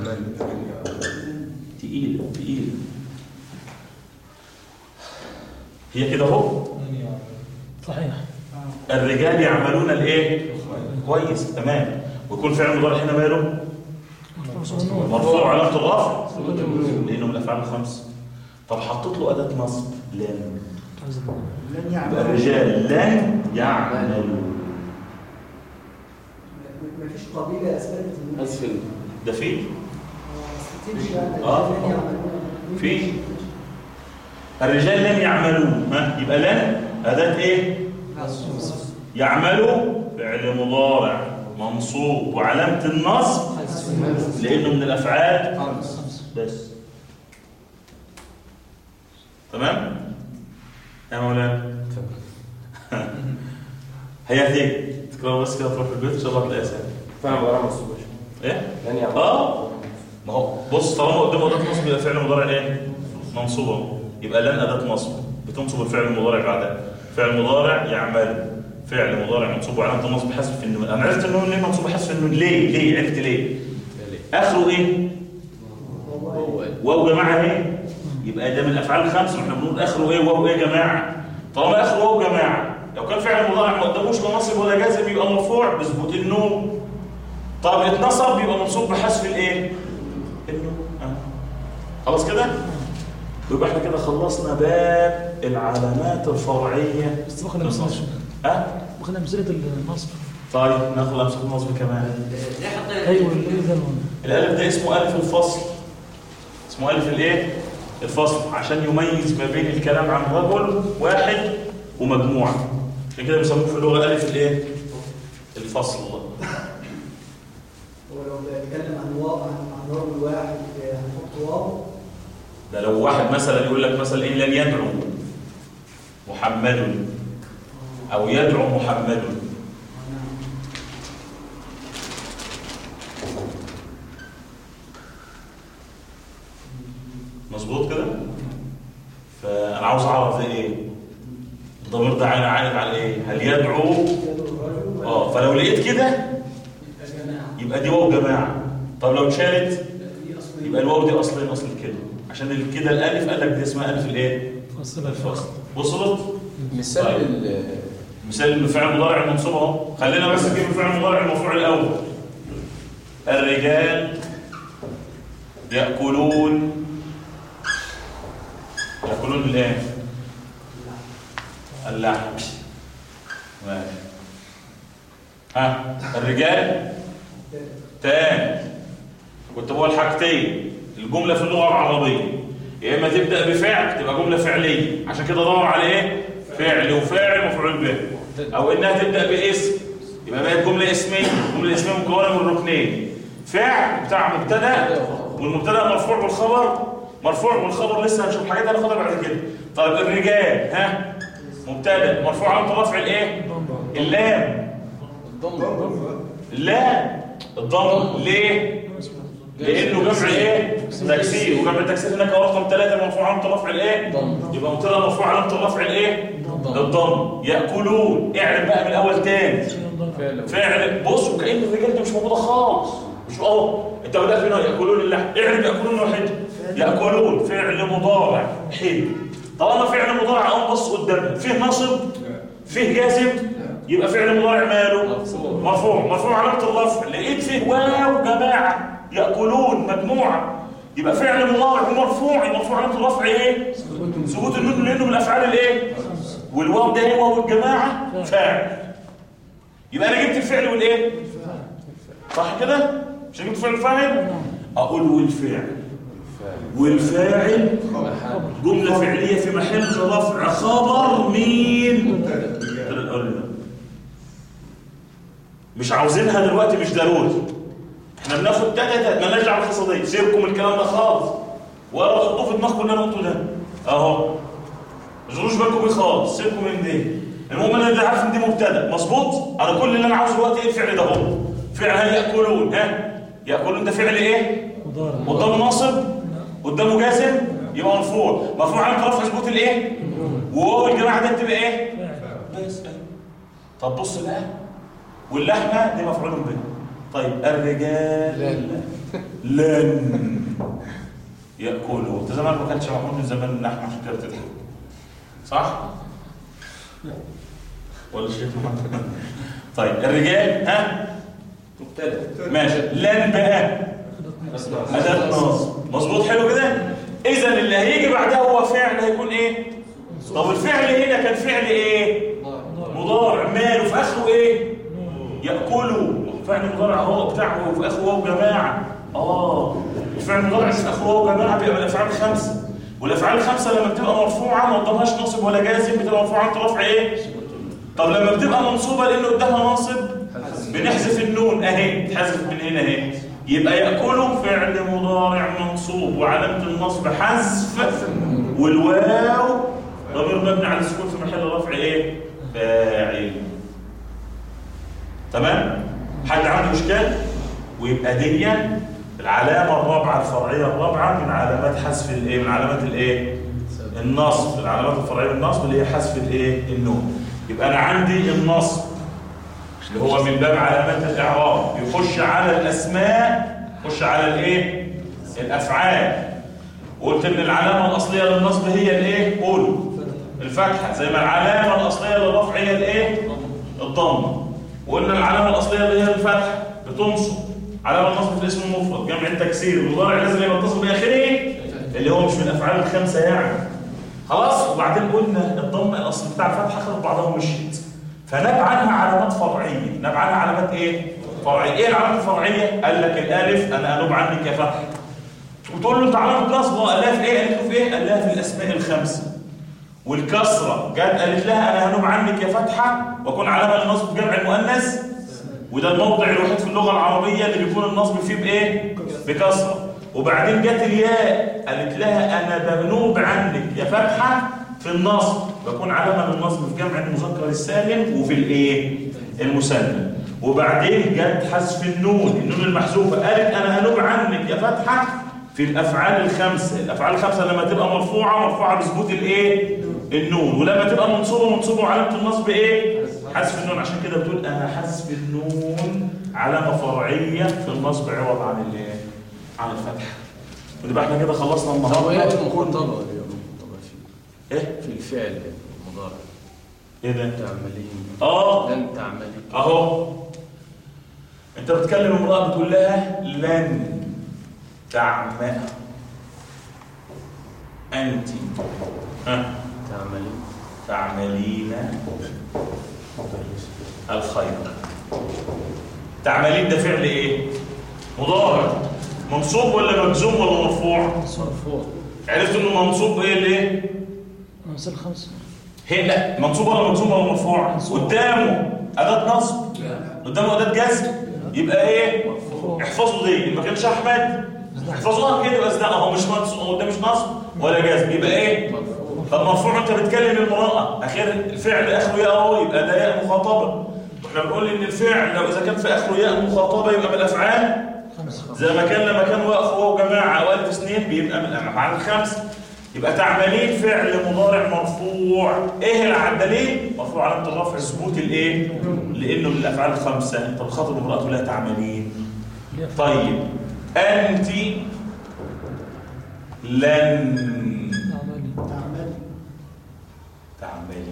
تقيله تقيله. هي كده اهو. صحيح. الرجال يعملون الايه؟ كويس تمام. ويكون فعل مضارع هنا ماله؟ مرفوع علامه الرفع لانه من الافعال الخمس. طب حطيت له اداه نصب لن. لن يعملوا. الرجال لن يعملوا. مفيش قبيله اثبتت ان حذف ده فيه؟ اه في الرجال لن يعملوا. ها يبقى لن اداه ايه؟ يعملوا فعل مضارع منصوب وعلامه النصب لانه من الافعال بس. تمام يا مولانا؟ هي هتيجي تكرر بس كده تروح البيت ان شاء الله تلاقيها سهله. فاهم بقى منصوب ايه؟ يعني اه ما هو بص طالما قدامه اداه نصب يبقى فعل مضارع ايه؟ منصوبه. يبقى لن اداه نصب بتنصب الفعل المضارع بعدها. فعل مضارع يعمل، فعل مضارع منصوب وعلامه النصب حذف النون. انا عرفت النون ليه منصوب حذف النون. ليه؟ ليه؟ عرفت ليه؟ اخره ايه؟ واو جماعه ايه؟ يبقى ده من الافعال الخمسه. احنا بنقول اخره ايه؟ واو ايه يا جماعه؟ طالما اخره واو جماعه، لو كان فعل مضارع ما قداموش لا نصب ولا جازم يبقى مرفوع بثبوت النون. طب اتنصب يبقى منصوب بحذف الايه؟ النون. آه. خلاص كده؟ يبقى احنا كده خلصنا باب العلامات الفرعيه. بس باخد امثله. ها؟ باخد امثله النصب. طيب ناخد امثله النصب كمان. ليه حطينا ايوه اللي ده الالف ده اسمه الف الفصل. اسمه الف الايه؟ الفصل، عشان يميز ما بين الكلام عن رجل واحد ومجموعه. عشان كده بيسموه في اللغه الف الايه؟ الفصل. ولو بيتكلم عن واو عن رجل واحد هنحط واو. ده لو واحد مثلا يقول لك مثلا ايه لن يدعو محمد او يدعو محمد. مظبوط كده؟ فانا عاوز اعرف ده ايه؟ الضمير ده عائد على ايه؟ هل يدعو؟ اه فلو لقيت كده يبقى دي واو جماعه. طب لو اتشالت يبقى الواو دي اصلين اصل كده. عشان كده الالف قال لك دي اسمها الف الايه؟ فصل الفصل. وصلت؟ مثال طيب. مثال الفعل المضارع المنصوب اهو. خلينا بس نجيب الفعل المضارع المرفوع الاول. الرجال ياكلون. ياكلون الايه؟ اللحم. ماشي. ها الرجال تاني كنت بقول حاجتين. الجمله في اللغه العربيه يا اما تبدا بفعل تبقى جمله فعليه، عشان كده دور على ايه؟ فعل وفاعل مفعول به. او انها تبدا باسم يبقى بقت جمله اسميه. الجمله الاسميه مكونه من ركنين: فعل بتاع مبتدا، والمبتدا مرفوع بالخبر. مرفوع بالخبر لسه هنشوف حاجات هناخدها بعد كده. طيب الرجال ها مبتدا مرفوع علامه رفع الايه؟ اللام. اللام الضم. ليه؟ لانه جمع ايه؟ تكسير، وجمع التكسير هناك رقم ثلاثه مرفوع علامه رفع الايه؟ يبقى مبتدا مرفوع علامه رفع الايه؟ الضم. ياكلون اعرف بقى من الاول تاني. فعل. بص وكأن الرجال دي مش موجوده خالص. مش اهو انت بدات هنا ياكلون اللحم. اعرف ياكلون واحد. ياكلون فعل مضارع حلو. طالما فعل مضارع اهو بص قدامنا فيه نصب فيه جازم يبقى فعل مضارع ماله؟ مرفوع. مرفوع علامه الرفع. لقيت فيه واو جماعه ياكلون مجموعه يبقى فعل مضارع ومرفوع. مرفوع علامه الرفع ايه؟ ثبوت النون لانه من الافعال الايه؟ والواو ده ايه؟ واو الجماعه فاعل. يبقى انا جبت الفعل والايه؟ صح كده؟ مش جبت فعل فاعل؟ اقول والفعل والفاعل جمله فعليه في محل رفع خبر مين؟ مش عاوزينها دلوقتي، مش ضروري. احنا بناخد تاتا مالناش دعوه بالقصه دي. سيبكم الكلام ده خالص ولا تحطوه في دماغكم اللي انا قلته ده اهو. ما تشغلوش بالكم بيه خالص. سيبكم من دي. المهم انا اللي عارف ان دي مبتدا مظبوط. انا كل اللي انا عاوزه دلوقتي ايه؟ الفعل ده اهو. فعل ياكلون. ها ياكلون ده فعل ايه؟ قدامه ناصب قدامه جازم يبقى مرفوع. مرفوع علامه رفع ثبوت الايه؟ وواو الجماعه ده بتبقى ايه؟ بس. طب بص بقى واللحمه دي مفعول به. طيب الرجال لن ياكلوا. انت زمان ما كانش معمول من زمان اللحمه عشان كده بتضحك صح؟ ولا شيء محمد. طيب الرجال ها مبتدا ماشي. لن بقى اداه نصب مظبوط. حلو كده. اذا اللي هيجي بعدها هو فعل هيكون ايه؟ طب الفعل هنا كان فعل ايه؟ مضارع ماله في اخره ايه؟ ياكلوا. فعل مضارع اهو بتاعه وفي اخره واو جماعه. اه الفعل المضارع في اخره واو جماعه بيبقى من الافعال الخمسه. والافعال الخمسه لما بتبقى مرفوعه ما قدامهاش ناصب ولا جازم بتبقى مرفوعه عند رفع ايه؟ طب لما بتبقى منصوبه لانه قدامها ناصب بنحذف النون اهي. تحذف من هنا اهي. يبقى ياكلوا فعل مضارع منصوب وعلامه النصب حذف والواو ضمير مبني على السكون في محل رفع ايه؟ فاعل. تمام؟ حد عنده اشكال؟ ويبقى دي العلامة الرابعة الفرعية الرابعة من علامات حذف الايه؟ من علامات الايه؟ النصب. العلامات الفرعية النصب اللي هي حذف الايه؟ النون. يبقى انا عندي النصب اللي هو من باب علامات الاعراب يخش على الاسماء، يخش على الايه؟ الافعال. وقلت ان العلامة الاصلية للنصب هي الايه؟ قول الفتحة، زي ما العلامة الاصلية للرفع هي الايه؟ الضمة. وقلنا العلامة الاصلية اللي هي الفتحة بتنصب. علامة النصب في الاسم المفرد جمع التكسير المضارع لازم يبقى متصل باخره اللي هو مش من الافعال الخمسه يعني. خلاص. وبعدين قلنا الضمه الاصل بتاع الفتحه خدت بعضها ومشيت، فناب عنها علامات فرعيه. ناب عنها علامات ايه؟ فرعيه. ايه العلامات الفرعيه؟ قال لك الالف انا انوب عنك يا فتح. وتقول له انت علامه نصب، قال لها في ايه؟ قالت له في ايه؟ قال لها في الاسماء الخمسه. والكسره جت قالت لها انا هنوب عنك يا فتحه وكون علامه للنصب جمع المؤنث، وده الموضع الوحيد في اللغه العربيه اللي بيكون النصب فيه بايه؟ بكسره. وبعدين جت الياء قالت لها انا بنوب عنك يا فتحه في النصب، بكون علامه للنصب في جمع المذكر السالم وفي الايه؟ المثنى. وبعدين جت حذف النون، النون المحذوفه قالت انا هنوب عنك يا فتحه في الافعال الخمسه. الافعال الخمسه لما تبقى مرفوعه مرفوعه بثبوت الايه؟ النون، ولما تبقى منصوبه منصوبه وعلامه النصب ايه؟ حذف النون. عشان كده بتقول انا حذف النون علامه فرعيه في النصب عوض عن الايه؟ عن الفتح. ويبقى احنا كده خلصنا النهارده. هو ايه المخاطبه اليوم؟ ايه؟ في الفعل المضارع. ايه ده؟ تعملين. اه لن تعملي. اهو انت بتكلم امراه بتقول لها لن تعمل انت ها تعملين. تعملين الخير. تعملين ده فعل ايه؟ مضارع منصوب ولا مجزوم ولا مرفوع؟ مرفوع. عرفت انه منصوب ايه ليه؟ مثل خمسة. هي لا منصوب ولا مجزوم ولا مرفوع؟ قدامه اداه نصب، قدامه اداه جزم، يبقى ايه؟ احفظوا دي. ما كانش احمد احفظوها كده بس ده اهو مش منصوب، ده مش نصب ولا جزم، يبقى ايه؟ طب مرفوع انت بتكلم المرأة اخر الفعل اخره ياء اهو، يبقى ده ياء مخاطبه. احنا بنقول ان الفعل لو اذا كان في اخره ياء مخاطبه يبقى من الافعال زي ما كان لما كان واقف وجماعه او الف اثنين بيبقى من الافعال الخمسه. يبقى تعملين فعل مضارع مرفوع. ايه الدليل؟ مرفوع علامه الرفع ثبوت الايه؟ لانه من الافعال الخمسه. انت بخاطب امرأته لا تعملين. طيب انت لن تعمل تعملين.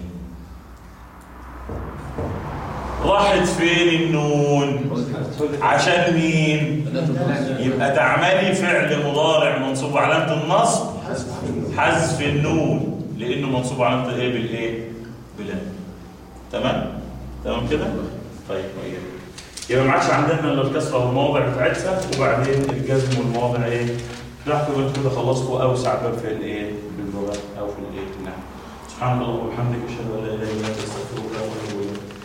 راحت فين النون؟ عشان مين؟ يبقى تعملي فعل مضارع منصوب علامة النصب حذف النون لأنه منصوب علامة ايه بالايه؟ بلام. تمام؟ تمام كده؟ طيب طيب يبقى ما عادش عندنا الا الكسره والمواضع بتاعتها وبعدين الجزم والمواضع ايه؟ نحكي كده خلصتوا اوسع باب في الايه؟ باللغه او في الايه؟ النحو. سبحان الله وبحمدك اشهد ان لا اله الا انت استغفرك واتوب اليك.